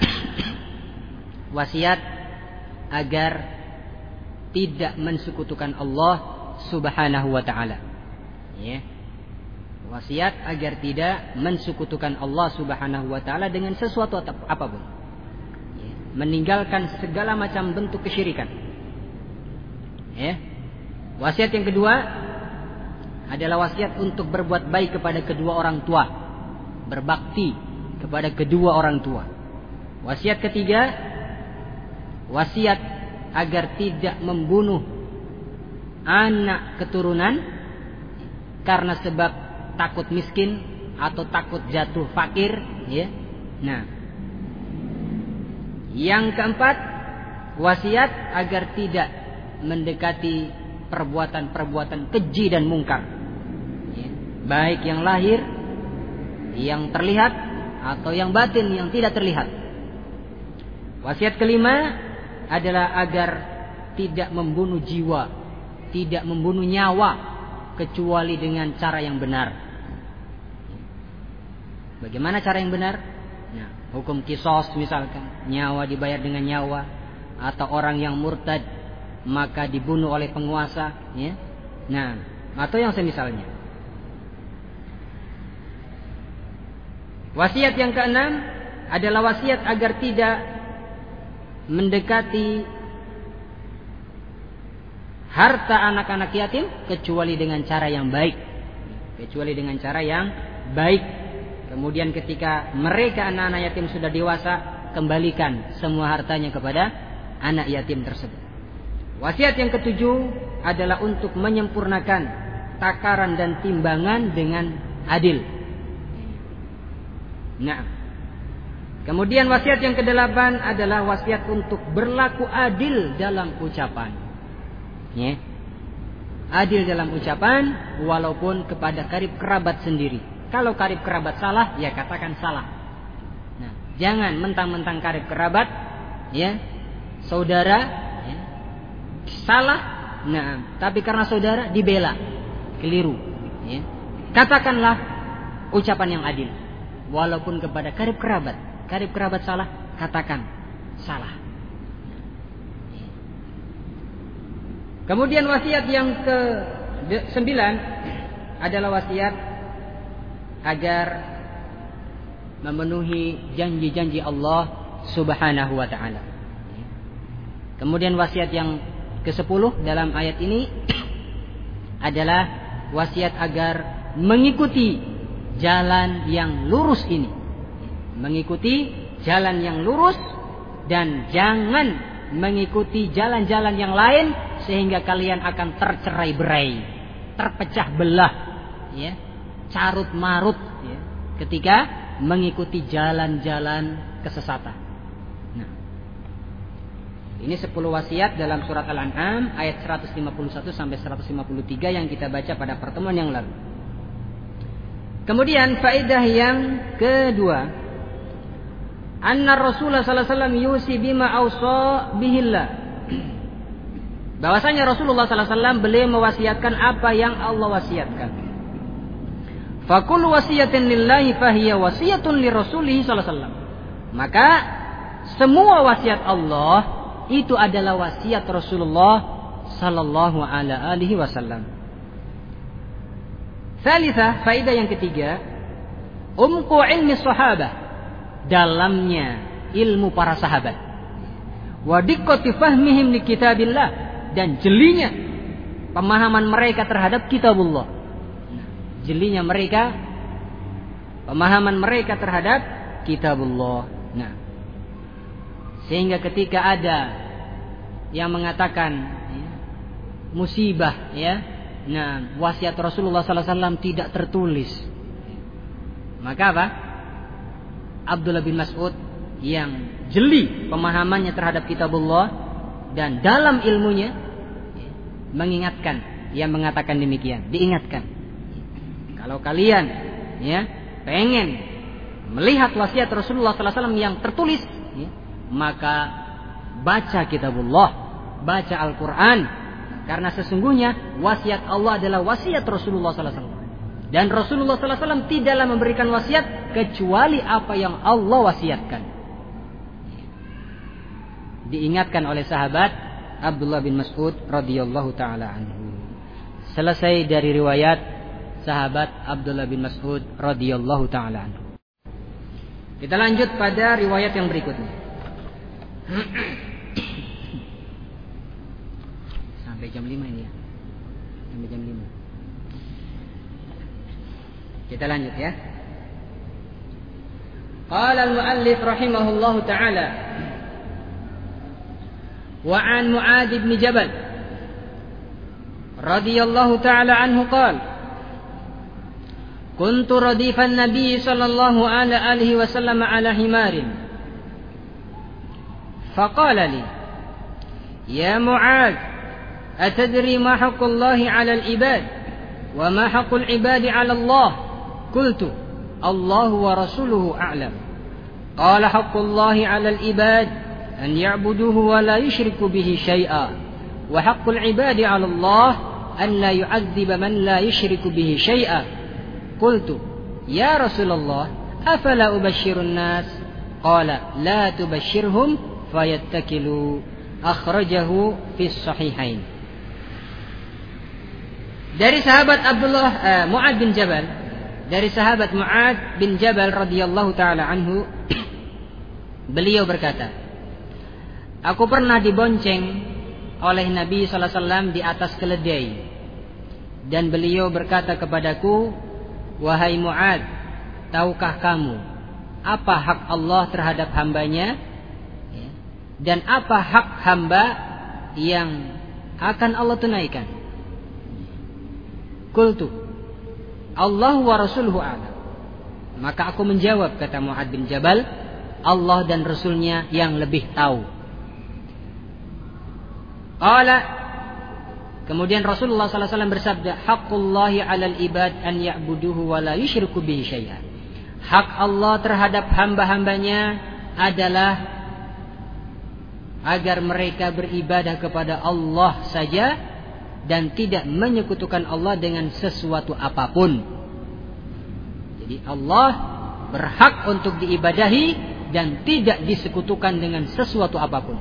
wasiat agar tidak mensekutukan Allah Subhanahu wa taala. Ya. Wasiat agar tidak mensekutukan Allah Subhanahu wa taala dengan sesuatu apapun. Ya. Meninggalkan segala macam bentuk kesyirikan. Ya. Wasiat yang kedua adalah wasiat untuk berbuat baik kepada kedua orang tua, berbakti kepada kedua orang tua. Wasiat ketiga, wasiat agar tidak membunuh anak keturunan karena sebab takut miskin atau takut jatuh fakir, ya. Nah, yang keempat, wasiat agar tidak mendekati perbuatan-perbuatan keji dan mungkar, ya. Baik yang lahir, yang terlihat, atau yang batin yang tidak terlihat. Wasiat kelima adalah agar tidak membunuh jiwa, tidak membunuh nyawa, kecuali dengan cara yang benar. Bagaimana cara yang benar? Nah, hukum kisos misalkan, nyawa dibayar dengan nyawa, atau orang yang murtad maka dibunuh oleh penguasa, ya. Nah, atau yang semisalnya. Wasiat yang keenam adalah wasiat agar tidak mendekati harta anak-anak yatim kecuali dengan cara yang baik. Kecuali dengan cara yang baik. Kemudian ketika mereka anak-anak yatim sudah dewasa, kembalikan semua hartanya kepada anak yatim tersebut. Wasiat yang ketujuh adalah untuk menyempurnakan takaran dan timbangan dengan adil. Nah, kemudian wasiat yang kedelapan adalah wasiat untuk berlaku adil dalam ucapan. Ya. Adil dalam ucapan walaupun kepada karib kerabat sendiri. Kalau karib kerabat salah, ya katakan salah. Nah, jangan mentang-mentang karib kerabat, ya, saudara, ya, salah. Nah, tapi karena saudara dibela, keliru. Ya. Katakanlah ucapan yang adil, walaupun kepada karib kerabat. Karib kerabat salah, katakan salah. Kemudian wasiat yang ke sembilan adalah wasiat agar memenuhi janji-janji Allah Subhanahu wa taala. Kemudian wasiat yang ke sepuluh dalam ayat ini adalah wasiat agar mengikuti jalan yang lurus ini. Mengikuti jalan yang lurus dan jangan mengikuti jalan-jalan yang lain sehingga kalian akan tercerai-berai, terpecah belah, ya, carut marut, ya, ketika mengikuti jalan-jalan kesesatan. Nah, ini sepuluh wasiat dalam surat Al-An'am ayat seratus lima puluh satu sampai seratus lima puluh tiga yang kita baca pada pertemuan yang lalu. Kemudian faedah yang kedua, anna Rasulullah sallallahu alaihi wasallam yusi bima awsa bihillah. Bahwasanya Rasulullah sallallahu alaihi wasallam beliau mewasiatkan apa yang Allah wasiatkan. Fakul wasiyatin lillahi fahiya wasiyatun lirasulihi sallallahu alaihi wasallam. Maka semua wasiat Allah itu adalah wasiat Rasulullah sallallahu alaihi wasallam. Salisa, faedah yang ketiga, umqu ilmi sahabah, dalamnya ilmu para sahabat. Wa diqqati fahmihim li kitabillah, dan jelinya pemahaman mereka terhadap kitabullah. Jelinya mereka pemahaman mereka terhadap kitabullah. Nah, sehingga ketika ada yang mengatakan, ya, musibah, ya, nah, wasiat Rasulullah sallallahu alaihi wasallam tidak tertulis, maka apa? Abdullah bin Mas'ud yang jeli pemahamannya terhadap kitabullah dan dalam ilmunya mengingatkan, yang mengatakan demikian, diingatkan, kalau kalian, ya, pengen melihat wasiat Rasulullah sallallahu alaihi wasallam yang tertulis, ya, maka baca kitabullah, baca Al-Quran, karena sesungguhnya wasiat Allah adalah wasiat Rasulullah sallallahu alaihi wasallam, dan Rasulullah sallallahu alaihi wasallam tidaklah memberikan wasiat kecuali apa yang Allah wasiatkan. Diingatkan oleh sahabat Abdullah bin Mas'ud radhiyallahu taala anhu. Selesai dari riwayat sahabat Abdullah bin Mas'ud radhiyallahu taala anhu. Kita lanjut pada riwayat yang berikutnya. Sampai jam lima ini ya. Sampai jam lima. Kita lanjut ya. Qala al-muallif rahimahullahu taala wa an Mu'adz bin Jabal radhiyallahu taala anhu qala kuntu radifan Nabi sallallahu alaihi wasallam ala himarin. Faqala li, ya Mu'adz, atadri ma haqqullahi 'ala al-ibad wa ma haqqul ibadi 'ala Allah? Qultu, Allahu wa rasuluhu a'lam. Qala haqqullahi 'ala al-ibad an ya'buduhu wa la yushriku bihi syai'a, wa haqqul ibadi 'ala Allah an la yu'adziba man la yushriku bihi syai'a. Qultu, ya Rasulullah, afala ubashshirun nas? Qala, la tubashshirhum fayattakilu. Akhrajahu fi sahihain. Dari sahabat Abdullah uh, Mu'adz bin Jabal, dari sahabat Mu'adz bin Jabal radhiyallahu taala anhu, beliau berkata, aku pernah dibonceng oleh Nabi sallallahu alaihi wasallam di atas keledai, dan beliau berkata kepadaku, wahai Mu'adz, tahukah kamu apa hak Allah terhadap hambanya, dan apa hak hamba yang akan Allah tunaikan? Qultu, Allah wa rasuluhu a'lam. Maka aku menjawab, kata Mu'adz bin Jabal, Allah dan Rasulnya yang lebih tahu. Qala, kemudian Rasulullah sallallahu alaihi wasallam bersabda, haqqullahi 'alal ibad an ya'buduhu wa la yusyriku bihi syai'a. Hak Allah terhadap hamba-hambanya adalah agar mereka beribadah kepada Allah saja dan tidak menyekutukan Allah dengan sesuatu apapun. Jadi Allah berhak untuk diibadahi dan tidak disekutukan dengan sesuatu apapun.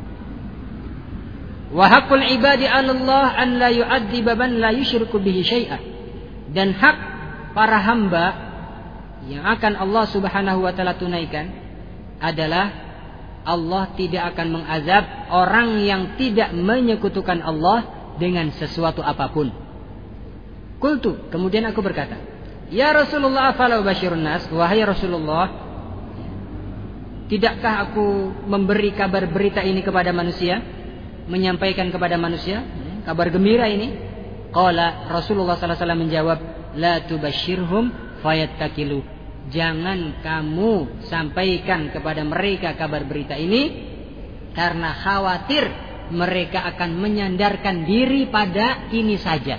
Wa haqqul ibadi 'ala Allah an la yu'adziba man la yusyriku bihi syai'a. Dan hak para hamba yang akan Allah Subhanahu wa taala tunaikan adalah Allah tidak akan mengazab orang yang tidak menyekutukan Allah dengan sesuatu apapun. Qultu, kemudian aku berkata, ya Rasulullah, afala ubashirun nas? Wahai Rasulullah, tidakkah aku memberi kabar berita ini kepada manusia, menyampaikan kepada manusia kabar gembira ini? Qala, Rasulullah sallallahu alaihi wasallam menjawab, la tubashshirhum fayattakilu. Jangan kamu sampaikan kepada mereka kabar berita ini, karena khawatir mereka akan menyandarkan diri pada ini saja.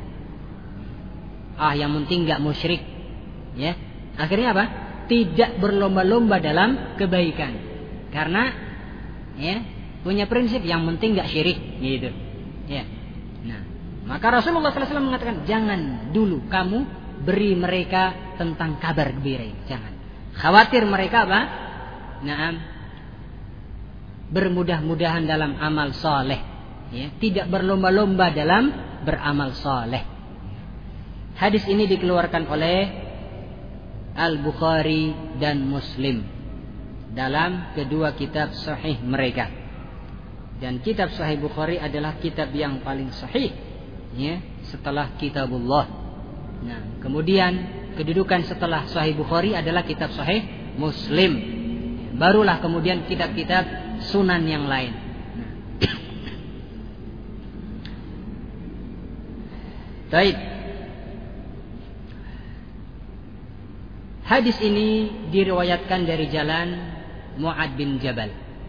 Ah, yang penting enggak musyrik, ya. Akhirnya apa? Tidak berlomba-lomba dalam kebaikan, karena ya punya prinsip yang penting enggak syirik, gitu. Ya. Nah, maka Rasulullah sallallahu alaihi wasallam mengatakan, jangan dulu kamu beri mereka tentang kabar gembira ini. Jangan. Khawatir mereka apa? Naam, bermudah-mudahan dalam amal soleh, ya. Tidak berlomba-lomba dalam beramal soleh. Hadis ini dikeluarkan oleh Al-Bukhari dan Muslim dalam kedua kitab sahih mereka. Dan kitab sahih Bukhari adalah kitab yang paling sahih, ya, setelah kitabullah. Nah, kemudian kedudukan setelah sahih Bukhari adalah kitab sahih Muslim. Barulah kemudian kitab-kitab sunan yang lain. Baik. Hadis ini diriwayatkan dari jalan Mu'adz bin Jabal.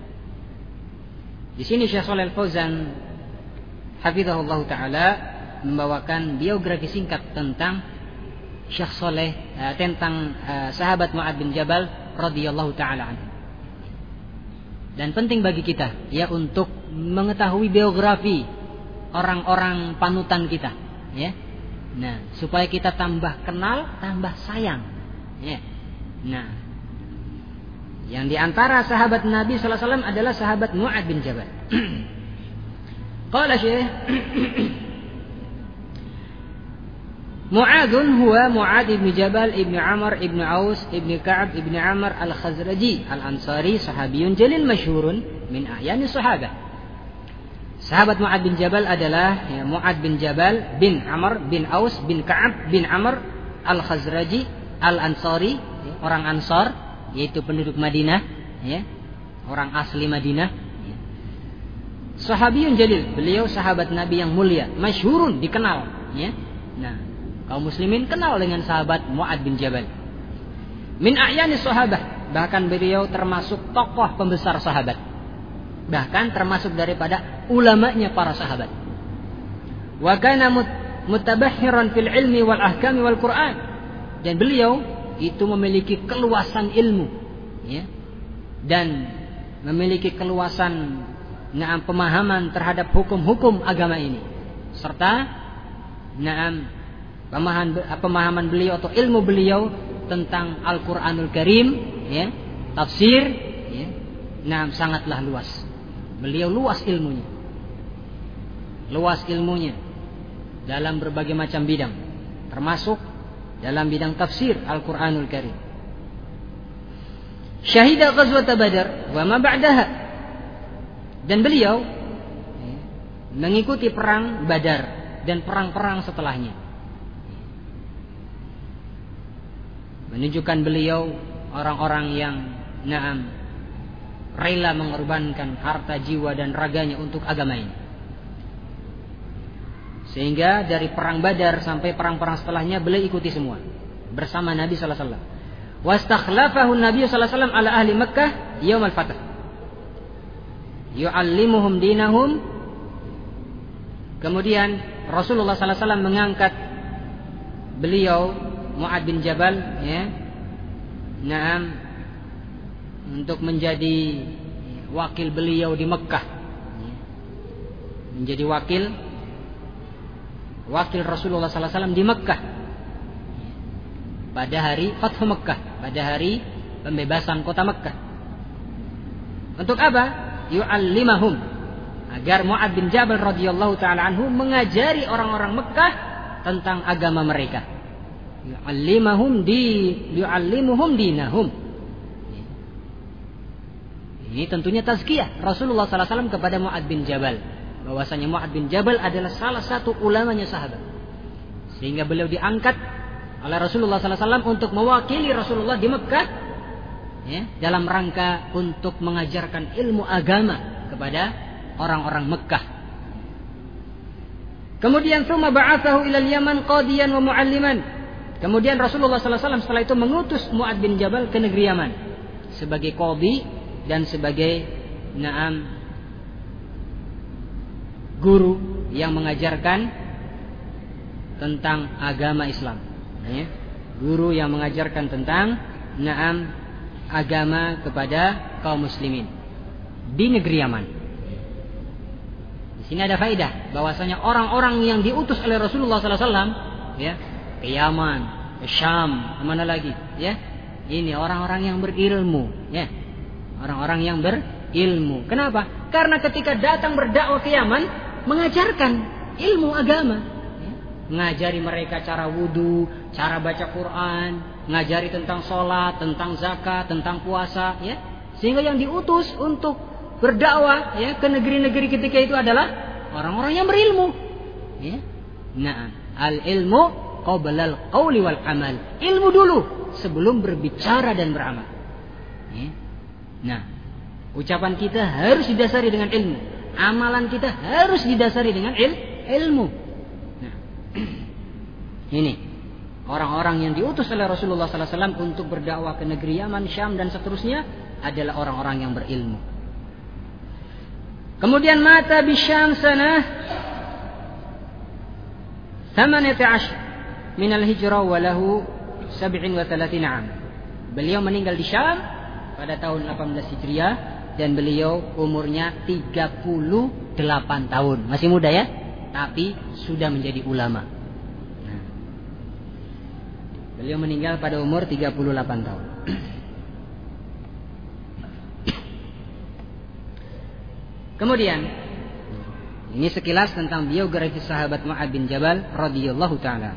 Di sini Syekh Shalih Al-Fauzan hafizahullah taala membawakan biografi singkat tentang Syekh Shalih, uh, tentang uh, sahabat Mu'adz bin Jabal radhiyallahu taala anhu. Dan penting bagi kita, ya, untuk mengetahui biografi orang-orang panutan kita, ya. Nah, supaya kita tambah kenal, tambah sayang, ya. Nah, yang diantara sahabat Nabi sallallahu alaihi wasallam adalah sahabat Mu'adz bin Jabal. Qala Syekh Mu'adz huwa Mu'adz ibn Jabal ibn Amr ibn Aus ibn Ka'ab ibn Amr al-Khazraji al-Ansari, sahabiyun jalil masyhurun min a'yani sahabah. Sahabat Mu'adz bin Jabal adalah, ya, Mu'adz bin Jabal bin Amr bin Aus bin Ka'ab bin Amr al-Khazraji al-Ansari, ya, orang Ansar, yaitu penduduk Madinah, ya, orang asli Madinah, ya. Sahabiyun jalil, beliau sahabat Nabi yang mulia, masyhurun, dikenal, ya. Nah, Kaum muslimin kenal dengan sahabat Mu'ad bin Jabal. Min a'yani sahabah, bahkan beliau termasuk tokoh pembesar sahabat. Bahkan termasuk daripada ulamanya para sahabat. Wa kana mutabahhiran fil ilmi wal ahkami wal Qur'an. Dan beliau itu memiliki keluasan ilmu, ya. Dan memiliki keluasan na'am pemahaman terhadap hukum-hukum agama ini. Serta na'am pemahaman pemahaman beliau atau ilmu beliau tentang Al-Qur'anul Karim, ya, tafsir, ya. Na'am sangatlah luas. Beliau luas ilmunya. Luas ilmunya dalam berbagai macam bidang, termasuk dalam bidang tafsir Al-Qur'anul Karim. Syahida ghazwat Badar wa ma ba'daha. Dan beliau mengikuti perang Badar dan perang-perang setelahnya. Menunjukkan beliau orang-orang yang na'am rela mengorbankan harta, jiwa dan raganya untuk agama ini. Sehingga dari perang Badar sampai perang-perang setelahnya beliau ikuti semua bersama Nabi sallallahu alaihi wasallam. Wastakhlafahu Nabi sallallahu alaihi wasallam ala ahli Makkah yaum al-fath. Yu'allimuhum dinahum. Kemudian Rasulullah sallallahu alaihi wasallam mengangkat beliau Mu'ad bin Jabal, ya, na'am, untuk menjadi wakil beliau di Mekah, menjadi wakil wakil Rasulullah sallallahu alaihi wasallam di Mekah pada hari Fathu Mekah, pada hari pembebasan kota Mekah. Untuk apa? Yu'allimahum, agar Mu'ad bin Jabal radhiyallahu taala anhu mengajari orang-orang Mekah tentang agama mereka. Yu'allimahum di yu'allimuhum dinahum. Ini tentunya tazkiyah Rasulullah sallallahu alaihi wasallam kepada Mu'ad bin Jabal, bahwasanya Mu'ad bin Jabal adalah salah satu ulamanya sahabat, sehingga beliau diangkat oleh Rasulullah sallallahu alaihi wasallam untuk mewakili Rasulullah di Mekah, ya, dalam rangka untuk mengajarkan ilmu agama kepada orang-orang Mekah. Kemudian tsumma ba'athahu ila al-Yaman qadiyan wa mu'alliman. Kemudian Rasulullah sallallahu alaihi wasallam setelah itu mengutus Mu'ad bin Jabal ke negeri Yaman sebagai qadhi dan sebagai na'am guru yang mengajarkan tentang agama Islam, ya. Guru yang mengajarkan tentang na'am agama kepada kaum muslimin di negeri Yaman. Di sini ada faedah bahwasanya orang-orang yang diutus oleh Rasulullah sallallahu alaihi wasallam, ya, ke Yaman, ke Syam, kemana lagi, ya, ini orang-orang yang berilmu, ya, orang-orang yang berilmu. Kenapa? Karena ketika datang berdakwah ke Yaman, mengajarkan ilmu agama, ya, mengajari mereka cara wudu, cara baca Quran, mengajari tentang sholat, tentang zakat, tentang puasa, ya, sehingga yang diutus untuk berdakwah, ya, ke negeri-negeri ketika itu adalah orang-orang yang berilmu, ya. Nah, al ilmu qablal qawli wal amal. Ilmu dulu sebelum berbicara dan beramal, ya. Nah, ucapan kita harus didasari dengan ilmu, amalan kita harus didasari dengan il, ilmu. Nah, ini orang-orang yang diutus oleh Rasulullah sallallahu alaihi wasallam untuk berdakwah ke negeri Yaman, Syam dan seterusnya adalah orang-orang yang berilmu. Kemudian mata bi Syam sanah thamaniyata asyar min al-hijrah wa lahu sab'in wa thalathina 'am. Beliau meninggal di Syam pada tahun delapan belas Hijriah dan beliau umurnya tiga puluh delapan tahun. Masih muda, ya, tapi sudah menjadi ulama. Nah, beliau meninggal pada umur tiga puluh delapan tahun. Kemudian ini sekilas tentang biografi sahabat Mu'ad bin Jabal radhiyallahu taala.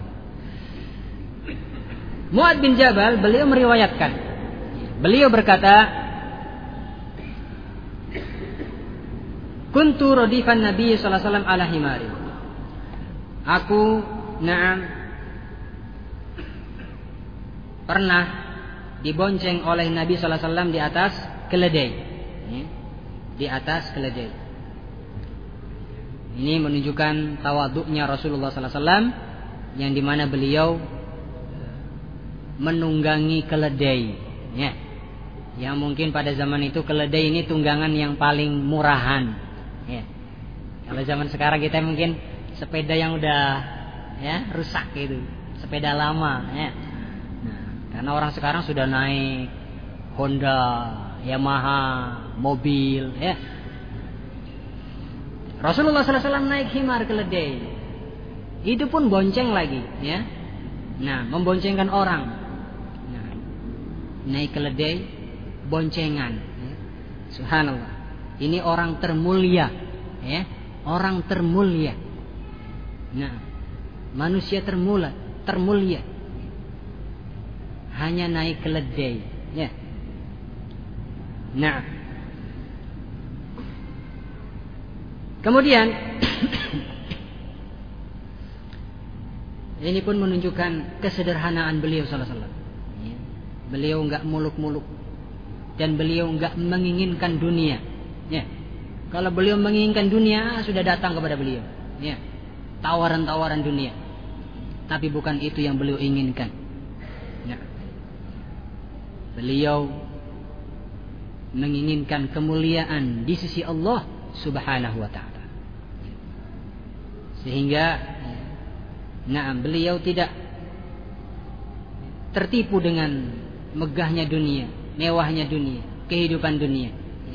Mu'ad bin Jabal beliau meriwayatkan, beliau berkata, kuntu radifan Nabi sallallahu alaihi wasallam ala himari. Aku na'am pernah dibonceng oleh Nabi sallallahu alaihi wasallam di atas keledai, ya, di atas keledai. Ini menunjukkan tawaduknya Rasulullah sallallahu alaihi wasallam yang dimana beliau menunggangi keledai, ya. Yang mungkin pada zaman itu keledai ini tunggangan yang paling murahan, ya. Kalau zaman sekarang kita mungkin sepeda yang udah ya rusak gitu, sepeda lama, ya. Nah, karena orang sekarang sudah naik Honda, Yamaha, mobil, ya. Rasulullah sallallahu alaihi wasallam naik himar keledai, itu pun bonceng lagi, ya. Nah, memboncengkan orang. Nah, naik keledai, boncengan. Ya. Subhanallah. Ini orang termulia, ya. Orang termulia. Nah, manusia termulia, termulia. Hanya naik keledai, ya. Nah, kemudian ini pun menunjukkan kesederhanaan beliau sallallahu alaihi wasallam. Ya. Beliau enggak muluk-muluk dan beliau enggak menginginkan dunia. Ya. Kalau beliau menginginkan dunia, sudah datang kepada beliau. Ya. Tawaran-tawaran dunia. Tapi bukan itu yang beliau inginkan. Ya. Beliau menginginkan kemuliaan di sisi Allah Subhanahu wa taala. Sehingga nah, beliau tidak tertipu dengan megahnya dunia, mewahnya dunia, kehidupan dunia.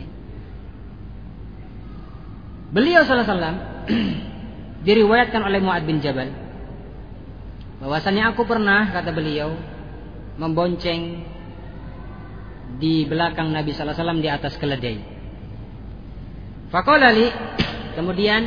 Beliau sallallahu alaihi wasallam diriwayatkan oleh Mu'adz bin Jabal bahwasanya aku pernah, kata beliau, membonceng di belakang Nabi sallallahu alaihi wasallam di atas keledai. Faqala li, kemudian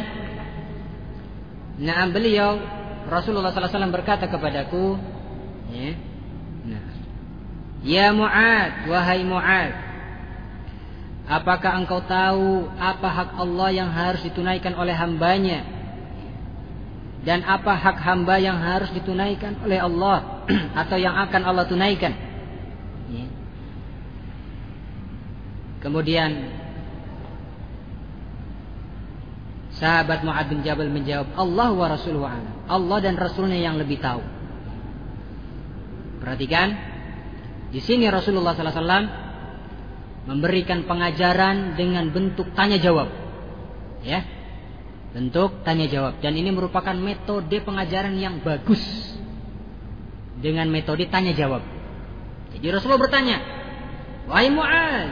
nah beliau Rasulullah sallallahu alaihi wasallam berkata kepadaku, ya, nah, ya Mu'adz, wahai Mu'adz, apakah engkau tahu apa hak Allah yang harus ditunaikan oleh hambanya dan apa hak hamba yang harus ditunaikan oleh Allah atau yang akan Allah tunaikan? Ya. Kemudian sahabat Mu'adz bin Jabal menjawab, Allah wa Rasuluhu a'lam. Allah dan Rasulnya yang lebih tahu. Perhatikan, di sini Rasulullah sallallahu alaihi wasallam memberikan pengajaran dengan bentuk tanya jawab, ya, bentuk tanya jawab. Dan ini merupakan metode pengajaran yang bagus dengan metode tanya jawab. Jadi Rasulullah bertanya, wahai Mu'adz,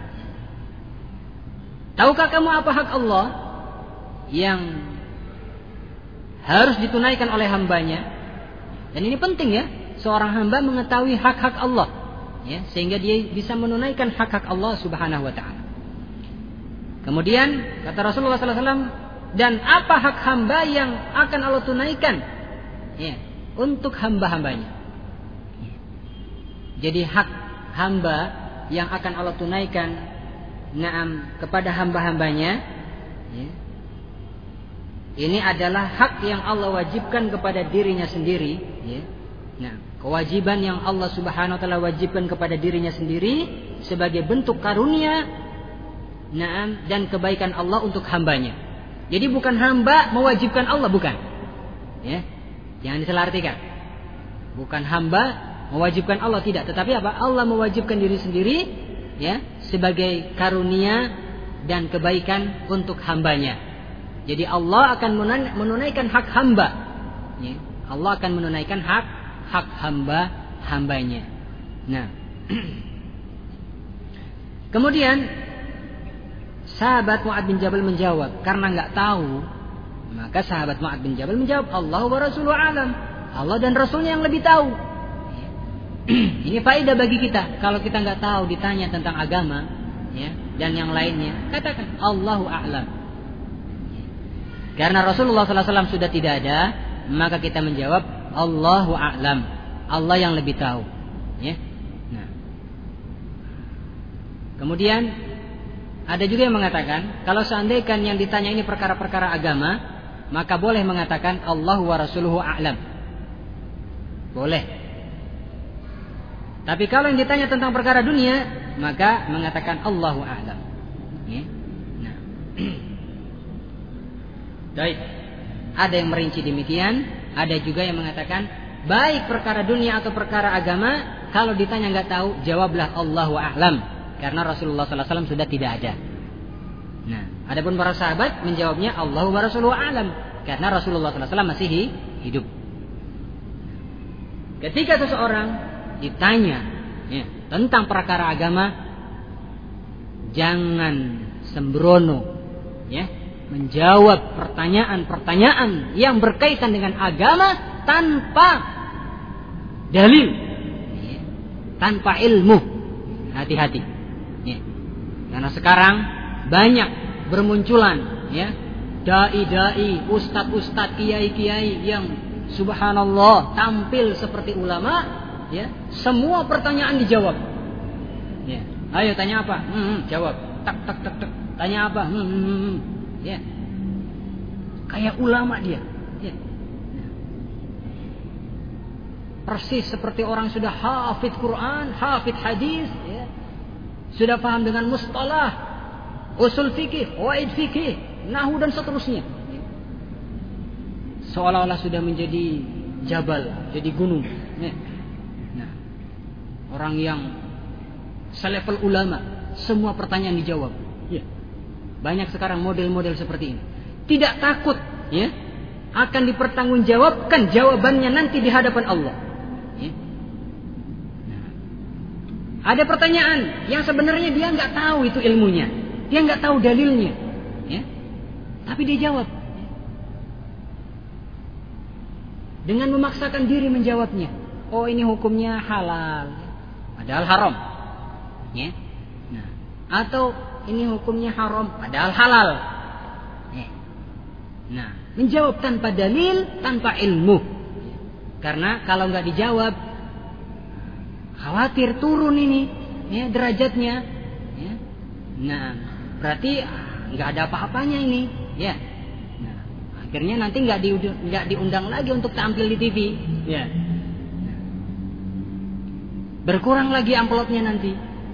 tahukah kamu apa hak Allah yang harus ditunaikan oleh hambanya? Dan ini penting, ya, seorang hamba mengetahui hak-hak Allah, ya, sehingga dia bisa menunaikan hak-hak Allah Subhanahu wa taala. Kemudian kata Rasulullah sallallahu alaihi wasallam, dan apa hak hamba yang akan Allah tunaikan, ya, untuk hamba-hambanya. Jadi hak hamba yang akan Allah tunaikan naam kepada hamba-hambanya, ya, ini adalah hak yang Allah wajibkan kepada dirinya sendiri, ya. Nah, kewajiban yang Allah Subhanahu wa taala wajibkan kepada dirinya sendiri sebagai bentuk karunia, naam, dan kebaikan Allah untuk hambanya. Jadi bukan hamba mewajibkan Allah, bukan. Ya. Jangan disalahartikan. Bukan hamba mewajibkan Allah, tidak, tetapi apa? Allah mewajibkan diri sendiri, ya, sebagai karunia dan kebaikan untuk hambanya. Jadi Allah akan menunaikan hak hamba, ya. Allah akan menunaikan hak hak hamba hambanya. Nah, kemudian sahabat Mu'adz bin Jabal menjawab, karena nggak tahu, maka sahabat Mu'adz bin Jabal menjawab, Allah wa Rasuluhu a'lam. Allah dan Rasulnya yang lebih tahu. Ini faedah bagi kita. Kalau kita nggak tahu ditanya tentang agama, ya, dan yang lainnya, katakan Allahu a'lam. Karena Rasulullah sallallahu alaihi wasallam sudah tidak ada, maka kita menjawab Allahu a'lam. Allah yang lebih tahu, ya. Nah. Kemudian ada juga yang mengatakan, kalau seandainya yang ditanya ini perkara-perkara agama, maka boleh mengatakan Allahu wa Rasuluhu a'lam. Boleh. Tapi kalau yang ditanya tentang perkara dunia, maka mengatakan Allahu a'lam. Ya. Nah. Baik. Ada yang merinci demikian, Ada juga yang mengatakan baik perkara dunia atau perkara agama, kalau ditanya nggak tahu, jawablah Allahu a'lam, karena Rasulullah sallallahu alaihi wasallam sudah tidak ada. Nah, adapun para sahabat menjawabnya Allahu wa rasuluhu a'lam, karena Rasulullah sallallahu alaihi wasallam masih hidup. Ketika seseorang ditanya ya, tentang perkara agama, jangan sembrono ya, menjawab pertanyaan-pertanyaan yang berkaitan dengan agama tanpa dalil, ya, tanpa ilmu. Hati-hati ya. Karena sekarang banyak bermunculan ya, dai-dai, ustad-ustad, kiai-kiai yang subhanallah tampil seperti ulama ya, semua pertanyaan dijawab ya. Ayo tanya apa? Hmm, hmm, jawab. Tak tak tak tak. Tanya apa? Hmm, hmm, hmm. Ya. Kayak ulama dia ya. Persis seperti orang sudah hafid Quran, hafid hadis ya. Sudah paham dengan mustalah, usul fikih, qawaid fikih, nahwu dan seterusnya. Seolah-olah sudah menjadi jabal, jadi gunung. Nah, orang yang selevel ulama, semua pertanyaan dijawab. Ya. Banyak sekarang model-model seperti ini. Tidak takut, ya, akan dipertanggungjawabkan jawabannya nanti di hadapan Allah. Ya. Nah, ada pertanyaan yang sebenarnya dia nggak tahu itu ilmunya, dia nggak tahu dalilnya, ya, tapi dia jawab. Dengan memaksakan diri menjawabnya. Oh, ini hukumnya halal, padahal haram. Ya. Nah, atau ini hukumnya haram, padahal halal. Ya. Nah, menjawab tanpa dalil, tanpa ilmu. Karena kalau nggak dijawab, khawatir turun ini, ya, derajatnya. Ya. Nah, berarti nggak ada apa-apanya ini. Ya. Akhirnya nanti nggak diundang, nggak diundang lagi untuk tampil di T V, ya. Berkurang lagi amplopnya nanti.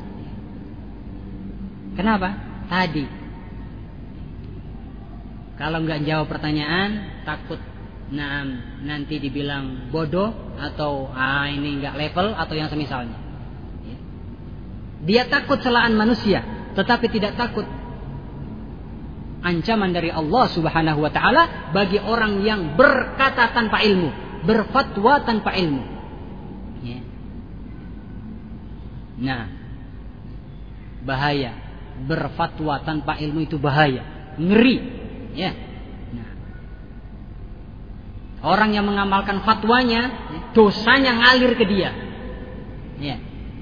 Kenapa? Tadi, kalau nggak jawab pertanyaan, takut, nah, nanti dibilang bodoh atau ah ini nggak level atau yang semisalnya. Dia takut celaan manusia, tetapi tidak takut ancaman dari Allah Subhanahu wa taala bagi orang yang berkata tanpa ilmu, berfatwa tanpa ilmu. Ya. Nah, bahaya. Berfatwa tanpa ilmu itu bahaya, ngeri. Ya. Nah. Orang yang mengamalkan fatwanya, dosanya ngalir ke dia. Ya.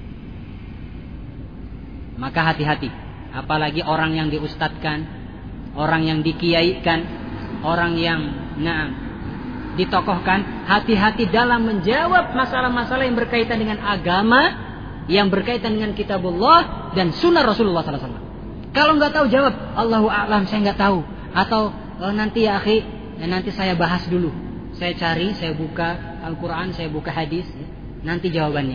Maka hati-hati, apalagi orang yang diustadkan, orang yang dikiaikan, orang yang nah, ditokohkan, hati-hati dalam menjawab masalah-masalah yang berkaitan dengan agama, yang berkaitan dengan kitabullah dan sunnah Rasulullah sallallahu alaihi wasallam. Kalau nggak tahu jawab, Allahu a'lam, saya nggak tahu. Atau oh, nanti ya akhi, ya, nanti saya bahas dulu. Saya cari, saya buka Al-Quran, saya buka hadis, ya, nanti jawabannya.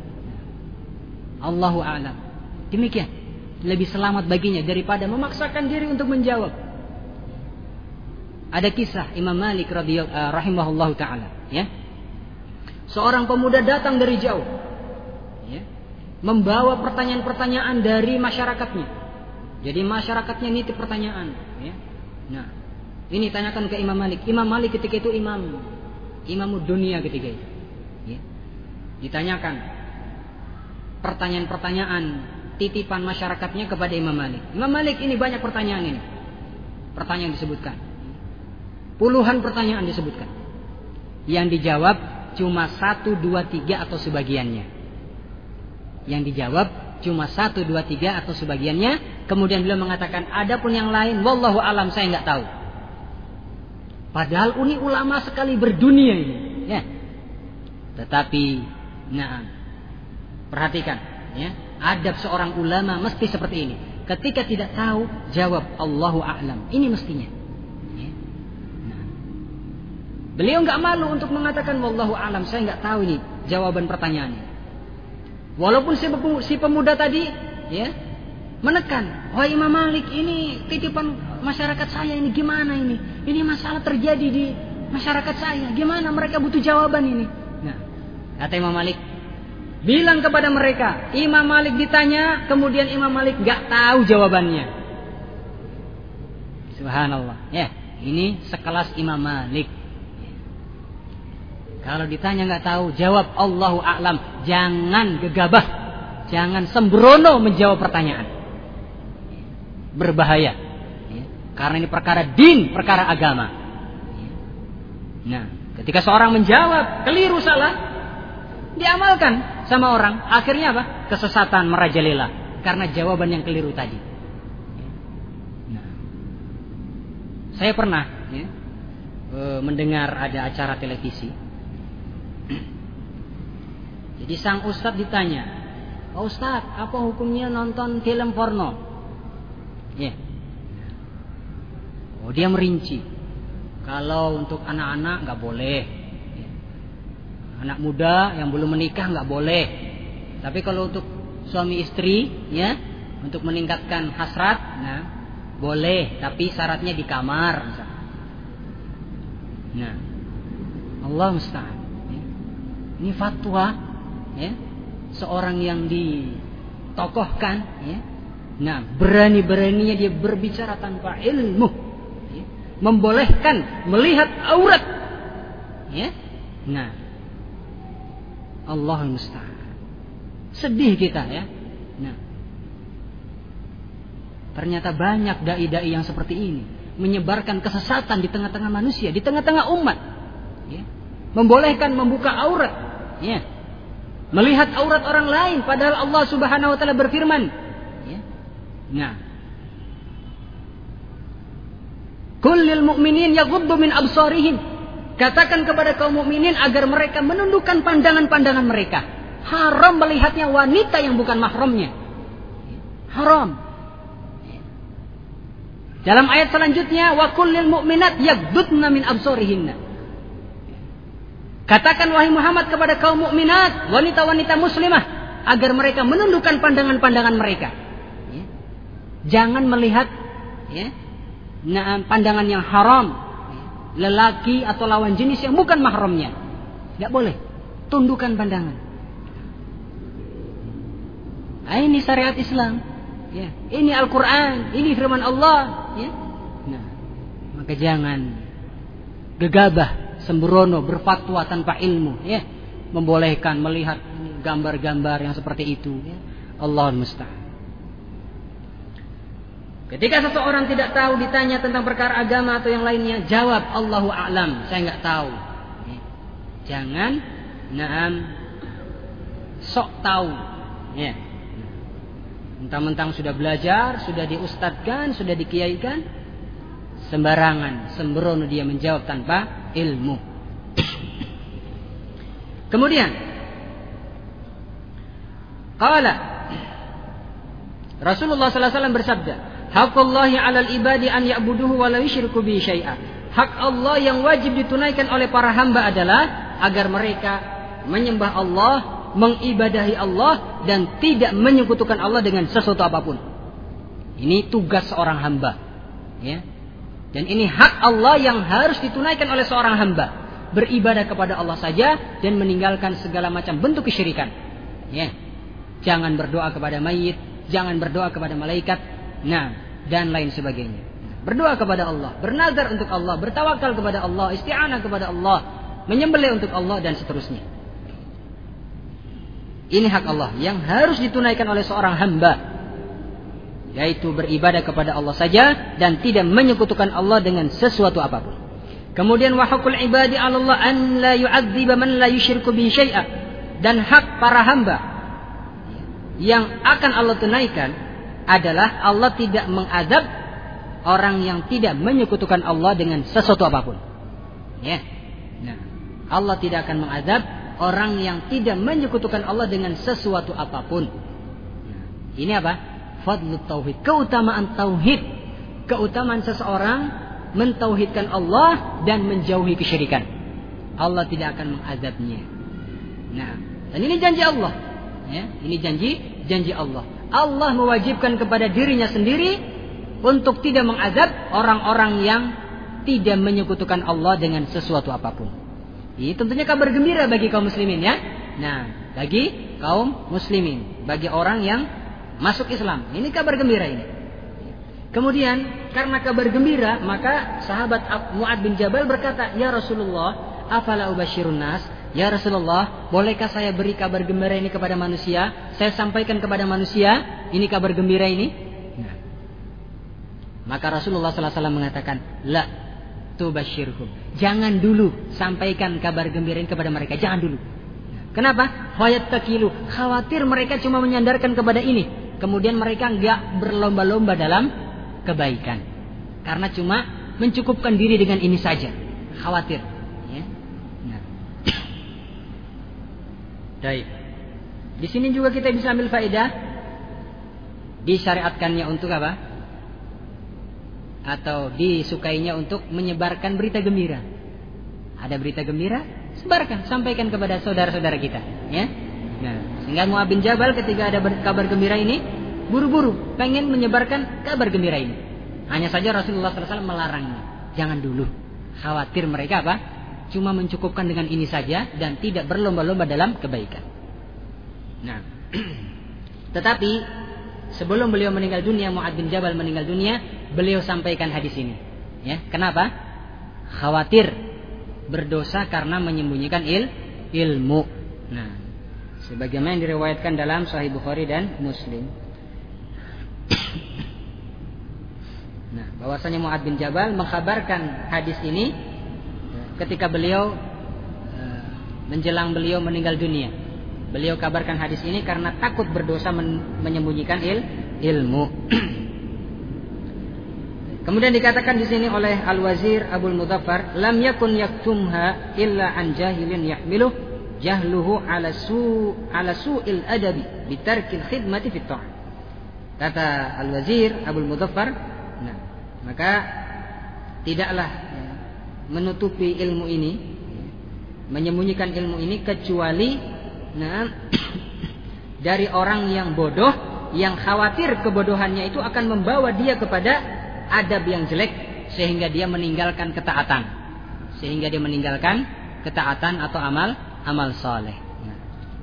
Allahu a'lam. Demikian. Lebih selamat baginya daripada memaksakan diri untuk menjawab. Ada kisah Imam Malik radhiyallahu uh, rahimahullahu taala, ya. Seorang pemuda datang dari jauh, ya, membawa pertanyaan-pertanyaan dari masyarakatnya. Jadi masyarakatnya nitip pertanyaan, ya. Nah, ini tanyakan ke Imam Malik. Imam Malik ketika itu imam, imam dunia ketika itu, ya. Ditanyakan pertanyaan-pertanyaan titipan masyarakatnya kepada Imam Malik. Imam Malik ini banyak pertanyaan ini. Pertanyaan disebutkan. Puluhan pertanyaan disebutkan. Yang dijawab cuma satu, dua, tiga atau sebagiannya. Yang dijawab cuma satu, dua, tiga atau sebagiannya. Kemudian beliau mengatakan, adapun yang lain, wallahu alam, saya nggak tahu. Padahal ini ulama sekali berdunia ini. Ya. Tetapi, nah, perhatikan, ya. Adab seorang ulama mesti seperti ini. Ketika tidak tahu, jawab Allahu a'lam. Ini mestinya. Ya. Nah. Beliau nggak malu untuk mengatakan wallahu a'lam, saya nggak tahu ini jawaban pertanyaannya. Walaupun si pemuda tadi, ya, menekan, wah Imam Malik, ini titipan masyarakat saya ini gimana ini? Ini masalah terjadi di masyarakat saya. Gimana mereka butuh jawaban ini? Nah, kata Imam Malik, bilang kepada mereka. Imam Malik ditanya, kemudian Imam Malik gak tahu jawabannya. Subhanallah. Ya, ini sekelas Imam Malik. Kalau ditanya nggak tahu, jawab Allahu a'lam. Jangan gegabah, jangan sembrono menjawab pertanyaan. Berbahaya. Karena ini perkara din, perkara agama. Nah, ketika seorang menjawab keliru salah, diamalkan sama orang, akhirnya apa? Kesesatan merajalela karena jawaban yang keliru tadi. Nah, saya pernah ya, mendengar ada acara televisi. Jadi sang ustadz ditanya, "Oh ustadz, apa hukumnya nonton film porno?" Ya. Oh, dia merinci. Kalau untuk anak-anak nggak boleh, ya. Anak muda yang belum menikah nggak boleh. Tapi kalau untuk suami istri, ya, untuk meningkatkan hasrat, nah boleh. Tapi syaratnya di kamar. Misalnya. Nah, Allah musta'an. Ya. Ini fatwa, ya, seorang yang ditokohkan, ya. Nah, berani-beraninya dia berbicara tanpa ilmu, ya. Membolehkan melihat aurat, ya. Nah, Allahul musta'an. Sedih kita, ya. Nah, ternyata banyak dai-dai yang seperti ini menyebarkan kesesatan di tengah-tengah manusia, di tengah-tengah umat, ya. Membolehkan membuka aurat, ya. Melihat aurat orang lain, padahal Allah Subhanahu wa taala berfirman, ya. Nah, kullil mu'minin yaghuddu min absarihim. Katakan kepada kaum mukminin agar mereka menundukkan pandangan-pandangan mereka. Haram melihatnya wanita yang bukan mahramnya. Haram. Dalam ayat selanjutnya, wa kullil mu'minat yaghdudna min absarihinna. Katakan wahai Muhammad kepada kaum mukminat, wanita-wanita muslimah, agar mereka menundukkan pandangan-pandangan mereka. Ya. Jangan melihat, ya, nah, pandangan yang haram, ya, lelaki atau lawan jenis yang bukan mahramnya. Tidak boleh. Tundukkan pandangan. Nah, ini syariat Islam. Ya. Ini Al-Quran, ini firman Allah. Ya. Nah, maka jangan gegabah, sembrono, berfatwa tanpa ilmu, ya, membolehkan melihat gambar-gambar yang seperti itu, ya. Allahul musta'an. Ketika seseorang tidak tahu ditanya tentang perkara agama atau yang lainnya, jawab Allahu a'lam, saya nggak tahu. Ya. Jangan naam sok tahu, ya. Mentang-mentang sudah belajar, sudah diustadkan, sudah dikiaikan, sembarangan, sembrono dia menjawab tanpa ilmu. Kemudian qala Rasulullah sallallahu alaihi wasallam bersabda, "Haqqullahi 'alal ibadi an ya'buduhu wa la yusyriku bihi syai'a." Hak Allah yang wajib ditunaikan oleh para hamba adalah agar mereka menyembah Allah, mengibadahi Allah dan tidak menyekutukan Allah dengan sesuatu apapun. Ini tugas seorang hamba, ya. Dan ini hak Allah yang harus ditunaikan oleh seorang hamba. Beribadah kepada Allah saja dan meninggalkan segala macam bentuk kesyirikan. Ya. Jangan berdoa kepada mayit, jangan berdoa kepada malaikat, nah, dan lain sebagainya. Berdoa kepada Allah, bernazar untuk Allah, bertawakal kepada Allah, isti'anah kepada Allah, menyembelih untuk Allah dan seterusnya. Ini hak Allah yang harus ditunaikan oleh seorang hamba, yaitu beribadah kepada Allah saja dan tidak menyekutukan Allah dengan sesuatu apapun. Kemudian wa haqqul ibadi 'ala Allah an la yu'adziba man la yusyriku bihi syai'a. Dan hak para hamba yang akan Allah tunaikan adalah Allah tidak mengazab orang yang tidak menyekutukan Allah dengan sesuatu apapun. Ya. Nah, Allah tidak akan mengazab orang yang tidak menyekutukan Allah dengan sesuatu apapun. Nah, ini apa? Fadlut tauhid, keutamaan tauhid, keutamaan seseorang mentauhidkan Allah dan menjauhi kesyirikan. Allah tidak akan mengazabnya. Nah, dan ini janji Allah, ya, ini janji janji Allah. Allah mewajibkan kepada dirinya sendiri untuk tidak mengazab orang-orang yang tidak menyekutukan Allah dengan sesuatu apapun. Ini tentunya kabar gembira bagi kaum muslimin ya. Nah, bagi kaum muslimin, bagi orang yang masuk Islam, ini kabar gembira ini. Kemudian karena kabar gembira, maka sahabat Mu'ad bin Jabal berkata, "Ya Rasulullah, afala ubashirun nas?" Ya Rasulullah, bolehkah saya beri kabar gembira ini kepada manusia? Saya sampaikan kepada manusia ini kabar gembira ini? Nah. Maka Rasulullah sallallahu alaihi wasallam mengatakan, "La tubashirhum." Jangan dulu sampaikan kabar gembira ini kepada mereka, jangan dulu. Kenapa? Fayattakilu, khawatir mereka cuma menyandarkan kepada ini, kemudian mereka enggak berlomba-lomba dalam kebaikan. Karena cuma mencukupkan diri dengan ini saja. Khawatir. Ya. Nah. Baik. Di sini juga kita bisa ambil faedah disyariatkannya untuk apa? Atau disukainya untuk menyebarkan berita gembira. Ada berita gembira, sebarkan, sampaikan kepada saudara-saudara kita, ya. Nah, sehingga Mu'ad bin Jabal ketika ada kabar gembira ini, buru-buru pengen menyebarkan kabar gembira ini. Hanya saja Rasulullah sallallahu alaihi wasallam melarangnya. Jangan dulu. Khawatir mereka apa? Cuma mencukupkan dengan ini saja dan tidak berlomba-lomba dalam kebaikan. Nah, tetapi sebelum beliau meninggal dunia, Mu'ad bin Jabal meninggal dunia, beliau sampaikan hadis ini. Ya, kenapa? Khawatir berdosa karena menyembunyikan il, ilmu. Nah, sebagaimana yang diriwayatkan dalam Sahih Bukhari dan Muslim. Nah, bahwasanya Mu'ad bin Jabal mengkhabarkan hadis ini ketika beliau menjelang beliau meninggal dunia. Beliau kabarkan hadis ini karena takut berdosa men- menyembunyikan il, ilmu. Kemudian dikatakan di sini oleh Al-Wazir Abul Mudhaffar, lam yakun yaktumha illa an jahilin yahmiluh jahluhu ala su ala su'il adabi bitarkil khidmati fit ta'ah. Kata Al-Wazir Abul Mudhaffar, nah, maka tidaklah menutupi ilmu ini, menyembunyikan ilmu ini kecuali nah, dari orang yang bodoh, yang khawatir kebodohannya itu akan membawa dia kepada adab yang jelek, sehingga dia meninggalkan ketaatan, sehingga dia meninggalkan ketaatan atau amal amal saleh. Nah.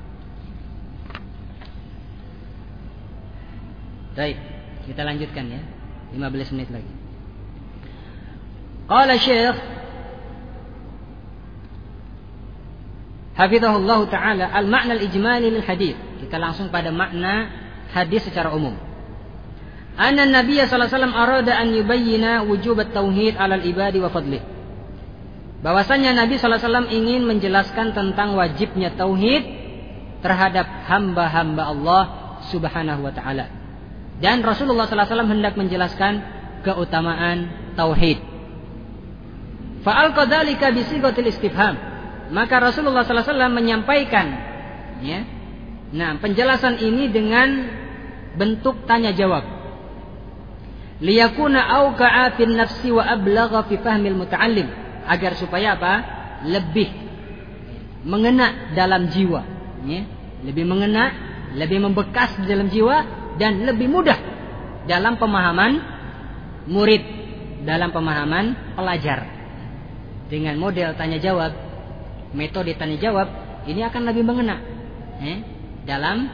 Baik, kita lanjutkan ya, lima belas menit lagi. Qala Syekh Hafizahullah Ta'ala al-ma'na al-ijmali lil hadith. Kita langsung pada makna hadis secara umum. Anna Nabi sallallahu alaihi wasallam arada an yubayyina wujub at-tauhid 'ala al-ibadi wa fadlih. Bahwasanya Nabi sallallahu alaihi wasallam ingin menjelaskan tentang wajibnya tauhid terhadap hamba-hamba Allah Subhanahu wa taala. Dan Rasulullah sallallahu alaihi wasallam hendak menjelaskan keutamaan tauhid. Fa'al qadzalika bi sighatil istifham. Maka Rasulullah sallallahu alaihi wasallam menyampaikan ya. Nah, penjelasan ini dengan bentuk tanya jawab. Liyakuna auqa'a fin nafsi wa ablagha fi fahmil muta'allim, agar supaya apa? Lebih mengena dalam jiwa, ya. Lebih mengena, lebih membekas di dalam jiwa dan lebih mudah dalam pemahaman murid, dalam pemahaman pelajar. Dengan model tanya jawab, metode tanya jawab ini akan lebih mengena eh, dalam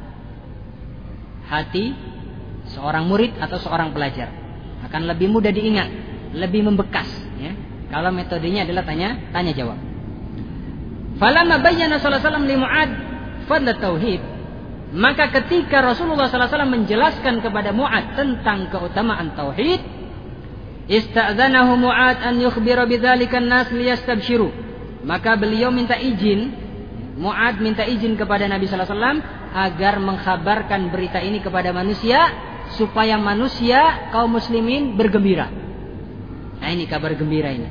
hati seorang murid atau seorang pelajar, akan lebih mudah diingat, lebih membekas ya, kalau metodenya adalah tanya tanya jawab. Falamma bayyana sallallahu alaihi wasallam li Mu'ad fadl tauhid, maka ketika Rasulullah sallallahu alaihi wasallam menjelaskan kepada Mu'ad tentang keutamaan tauhid, ista'dzanahu Mu'ad an yukhbira bidzalika an-nas liyastabshiru. Maka beliau minta izin, Mu'ad minta izin kepada Nabi sallallahu alaihi wasallam agar mengkhabarkan berita ini kepada manusia, supaya manusia kaum muslimin bergembira. Nah, ini kabar gembira ini.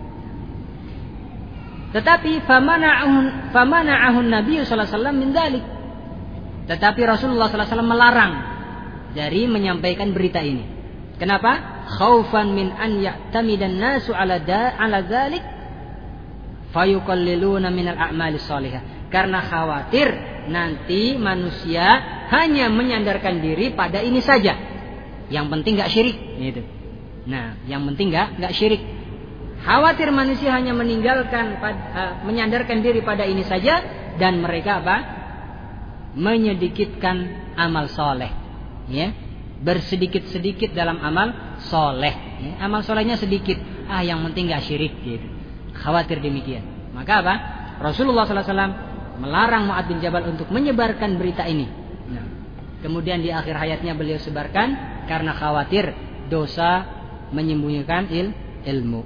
Tetapi famana'ahun famana'ahun Nabi sallallahu alaihi wasallam min dzalik. Tetapi Rasulullah sallallahu alaihi wasallam melarang dari menyampaikan berita ini. Kenapa? Khaufan min an ya'tamidan nasu ala da ala dzalik fayuqalliluna minal a'malis salihah. Karena khawatir nanti manusia hanya menyandarkan diri pada ini saja. Yang penting enggak syirik, gitu. Nah, yang penting enggak enggak syirik. Khawatir manusia hanya meninggalkan, uh, menyandarkan diri pada ini saja, dan mereka apa? Menyedikitkan amal soleh, ya, bersedikit-sedikit dalam amal soleh. Ya. Amal solehnya sedikit, ah yang penting nggak syirik, gitu. Khawatir demikian. Maka apa? Rasulullah sallallahu alaihi wasallam melarang Mu'adz bin Jabal untuk menyebarkan berita ini. Nah, kemudian di akhir hayatnya beliau sebarkan karena khawatir dosa menyembunyikan il, ilmu.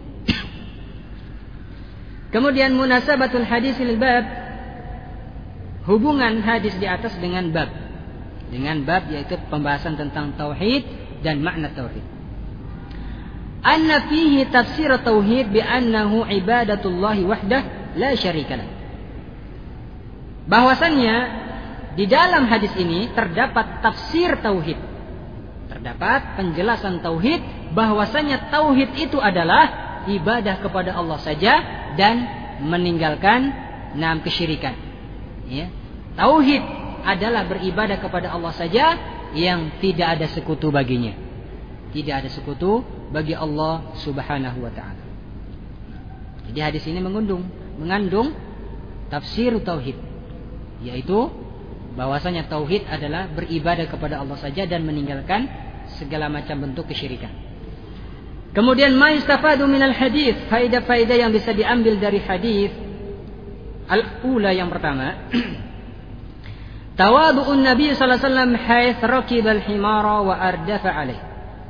Kemudian munasabatul hadis lil bab, hubungan hadis di atas dengan bab. Dengan bab yaitu pembahasan tentang tauhid dan makna tauhid. Anna fihi tafsir tauhid bi annahu ibadatullahi wahdah la syarikalah. Bahwasannya di dalam hadis ini terdapat tafsir tauhid. Terdapat penjelasan tauhid, bahwasanya tauhid itu adalah ibadah kepada Allah saja dan meninggalkan enam kesyirikan. Ya. Tauhid adalah beribadah kepada Allah saja yang tidak ada sekutu baginya. Tidak ada sekutu bagi Allah Subhanahu wa taala. Jadi hadis ini mengandung mengandung tafsir tauhid, yaitu bahwasanya tauhid adalah beribadah kepada Allah saja dan meninggalkan segala macam bentuk kesyirikan. Kemudian ma yustafadu minal hadis, faedah-faedah yang bisa diambil dari hadis. Al-ula, yang pertama, tawadu'un Nabi sallallahu alaihi wasallam haits raqiba al-himara wa ardafa alaih.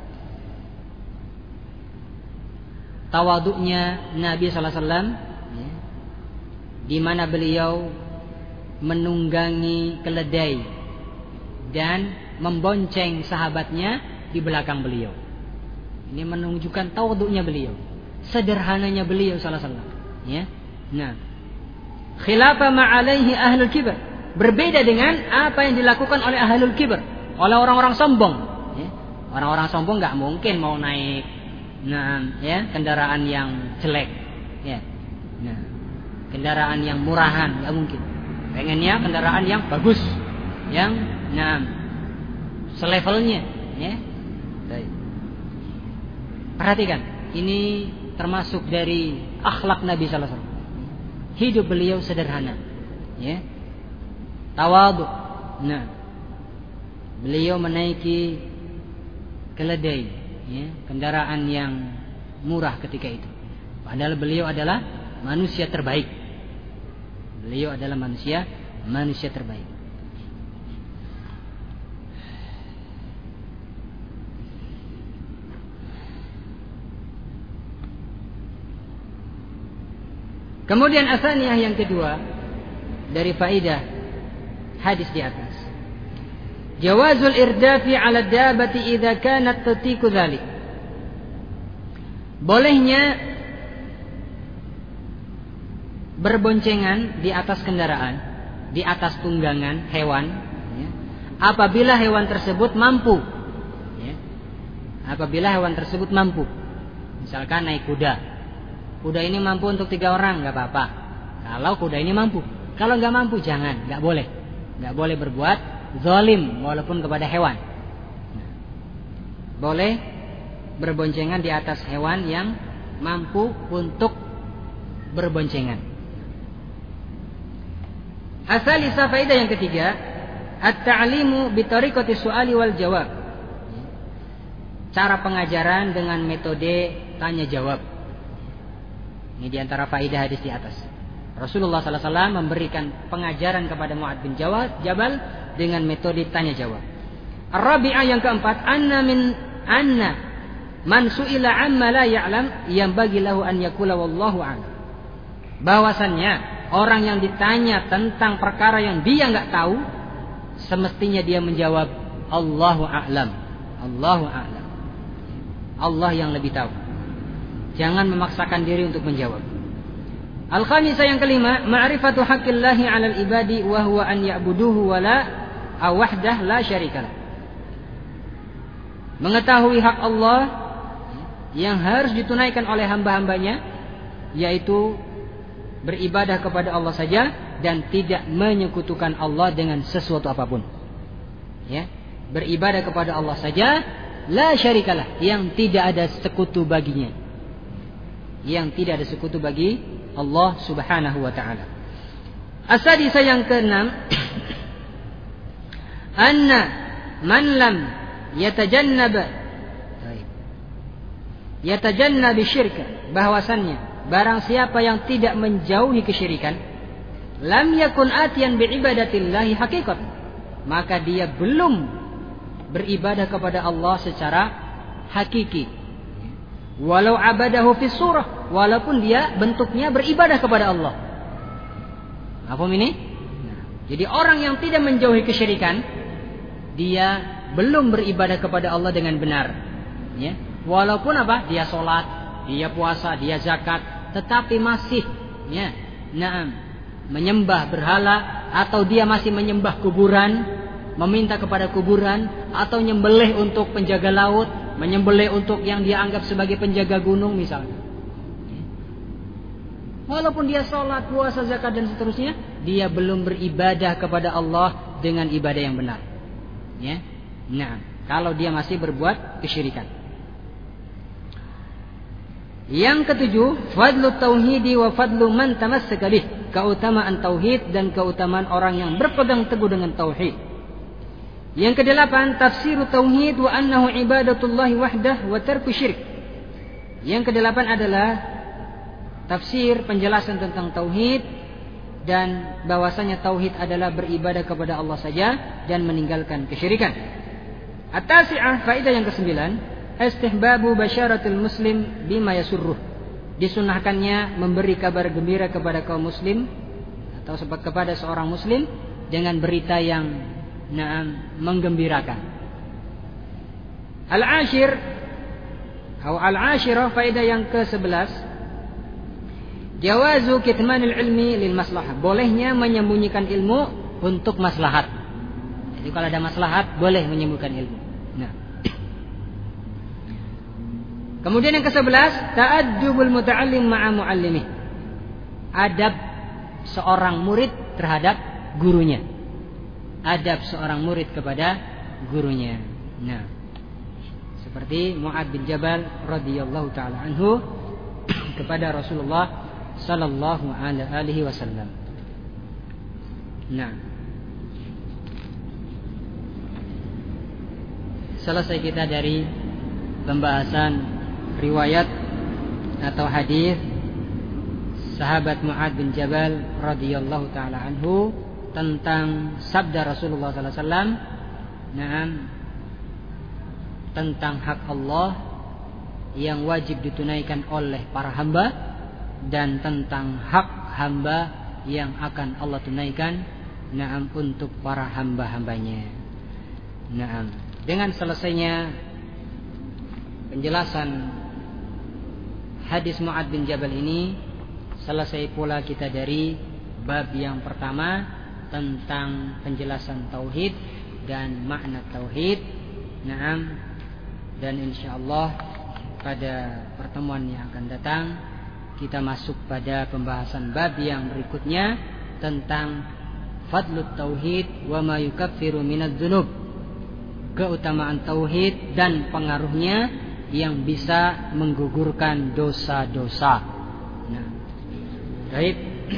Tawaduknya Nabi sallallahu alaihi wasallam, ya, di mana beliau menunggangi keledai dan membonceng sahabatnya di belakang beliau. Ini menunjukkan tawaduknya beliau, sederhananya beliau sallallahu alaihi wasallam. Ya, nah, khilafa ma'alaihi ahlul kibr, berbeda dengan apa yang dilakukan oleh ahlul kibr, oleh orang-orang sombong. Ya, orang-orang sombong nggak mungkin mau naik, nah, ya, kendaraan yang jelek, ya, nah, kendaraan yang murahan nggak mungkin. Pengennya kendaraan yang bagus, yang, nah, selevelnya, ya. Perhatikan, ini termasuk dari akhlak Nabi sallallahu alaihi wasallam. Hidup beliau sederhana, ya, tawadhu. Nah, beliau menaiki keledai, ya, kendaraan yang murah ketika itu. Padahal beliau adalah manusia terbaik. Beliau adalah manusia manusia terbaik. Kemudian asaniyah yang kedua dari faedah hadis di atas, jawazul irdafi 'ala dabati idza kanat tutiku dzalik. Bolehnya berboncengan di atas kendaraan, di atas tunggangan hewan, ya, apabila hewan tersebut mampu, ya, apabila hewan tersebut mampu. Misalkan naik kuda, kuda ini mampu untuk tiga orang, nggak apa-apa. Kalau kuda ini mampu, kalau nggak mampu jangan, nggak boleh, nggak boleh berbuat zalim walaupun kepada hewan. Boleh berboncengan di atas hewan yang mampu untuk berboncengan. Asalisa, faedah yang ketiga, at-ta'limu bi tariqati su'ali wal jawab. Cara pengajaran dengan metode tanya jawab. Ini di antara faedah hadis di atas. Rasulullah sallallahu alaihi wasallam memberikan pengajaran kepada Mu'adz bin Jabal dengan metode tanya jawab. Ar-rabi'ah, yang keempat, anna min anna man su'ila amma la ya'lam yanbaghi lahu an yaqula wallahu a'lam. Bahwasannya orang yang ditanya tentang perkara yang dia enggak tahu, semestinya dia menjawab Allahu a'lam. Allahu a'lam. Allah yang lebih tahu. Jangan memaksakan diri untuk menjawab. Al-khamisah, yang kelima, ma'rifatu haqqillahi 'alal ibadi wa huwa an ya'buduhu wa la wahdah la syarikalah. Mengetahui hak Allah yang harus ditunaikan oleh hamba-hambanya, yaitu beribadah kepada Allah saja dan tidak menyekutukan Allah dengan sesuatu apapun. Ya, beribadah kepada Allah saja, la syarikalah, yang tidak ada sekutu baginya. yang tidak ada sekutu bagi Allah Subhanahu wa taala. As-sadisa yang keenam, anna man lam yatajannab yatajannab syirka, bahwasannya barang siapa yang tidak menjauhi kesyirikan, lam yakun atiyan bi ibadatillahi haqiqat, maka dia belum beribadah kepada Allah secara hakiki. Walau abadahu fi surah, walaupun dia bentuknya beribadah kepada Allah. Apa ini? Jadi orang yang tidak menjauhi kesyirikan, dia belum beribadah kepada Allah dengan benar. Ya. Walaupun apa? Dia sholat, dia puasa, dia zakat, tetapi masih, ya, naam, menyembah berhala, atau dia masih menyembah kuburan, meminta kepada kuburan, atau nyembelih untuk penjaga laut, menyembelih untuk yang dia anggap sebagai penjaga gunung misalnya. Walaupun dia sholat, puasa, zakat dan seterusnya, dia belum beribadah kepada Allah dengan ibadah yang benar. Ya, nah, kalau dia masih berbuat kesyirikan. Yang ketujuh, fadlu tauhidi wa fadlu man tamassaka bih, keutamaan tauhid dan keutamaan orang yang berpegang teguh dengan tauhid. Yang kedelapan, tafsiru tauhid wa annahu ibadatullahi wahdah wa tarku syirik. Yang kedelapan adalah tafsir, penjelasan tentang tauhid, dan bahwasanya tauhid adalah beribadah kepada Allah saja dan meninggalkan kesyirikan. At-tasi'ah, faedah yang kesembilan, istihbabu basyaratul muslim bima yasurruh, disunahkannya memberi kabar gembira kepada kaum muslim atau kepada seorang muslim dengan berita yang naam menggembirakan. Al-ashir atau al-ashirah, faedah yang ke-sebelas, jawazu kitmanil ilmi lil maslahah, bolehnya menyembunyikan ilmu untuk maslahat. Jadi kalau ada maslahat boleh menyembunyikan ilmu. Nah. Kemudian yang kesebelas, ta'addubul muta'allim ma'a mu'allimih, adab seorang murid terhadap gurunya. Adab seorang murid kepada gurunya. Nah, seperti Mu'ad bin Jabal radhiyallahu taala anhu kepada Rasulullah sallallahu alaihi wasallam. Nah, selesai kita dari pembahasan riwayat atau hadis sahabat Mu'ad bin Jabal radhiyallahu taala anhu tentang sabda Rasulullah sallallahu alaihi wasallam, nah, tentang hak Allah yang wajib ditunaikan oleh para hamba dan tentang hak hamba yang akan Allah tunaikan, nah, untuk para hamba-hambanya. Nah, dengan selesainya penjelasan hadis Mu'ad bin Jabal ini, selesai pula kita dari bab yang pertama tentang penjelasan tauhid dan makna tauhid. Naam, dan insyaallah pada pertemuan yang akan datang kita masuk pada pembahasan bab yang berikutnya tentang fadlut tauhid wa ma yukaffiru minadz dzunub, keutamaan tauhid dan pengaruhnya yang bisa menggugurkan dosa-dosa. Nah, baik.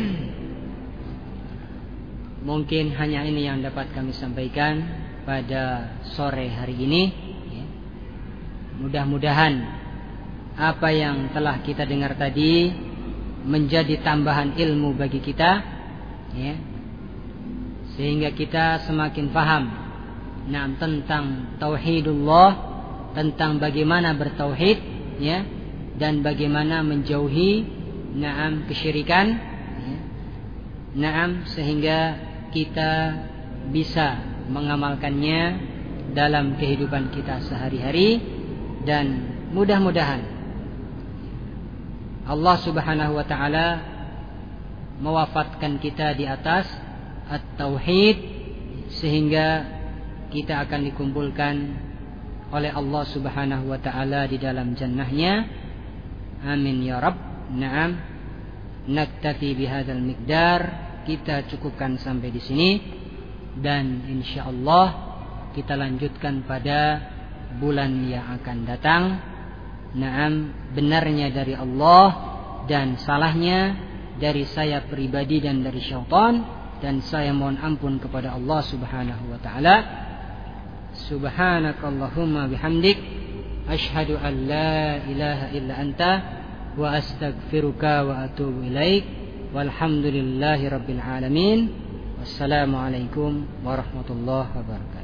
Mungkin hanya ini yang dapat kami sampaikan pada sore hari ini. Mudah-mudahan apa yang telah kita dengar tadi menjadi tambahan ilmu bagi kita, ya, sehingga kita semakin paham, nah, tentang tauhidullah, tentang bagaimana bertauhid, ya, dan bagaimana menjauhi, naam, kesyirikan, ya, naam, sehingga kita bisa mengamalkannya dalam kehidupan kita sehari-hari, dan mudah-mudahan Allah Subhanahu wa taala mewafatkan kita di atas at-tauhid sehingga kita akan dikumpulkan oleh Allah Subhanahu wa taala di dalam jannahnya. Amin ya Rabb. Naam. Naktafi bihadzal miqdar. Kita cukupkan sampai di sini dan insyaallah kita lanjutkan pada bulan yang akan datang. Naam, benarnya dari Allah dan salahnya dari saya pribadi dan dari syaitan, dan saya mohon ampun kepada Allah Subhanahu wa taala. Subhanakallahumma bihamdik asyhadu an la ilaha illa anta wa astaghfiruka wa atubu ilaik. Walhamdulillahi rabbil alamin. Wassalamualaikum warahmatullahi wabarakatuh.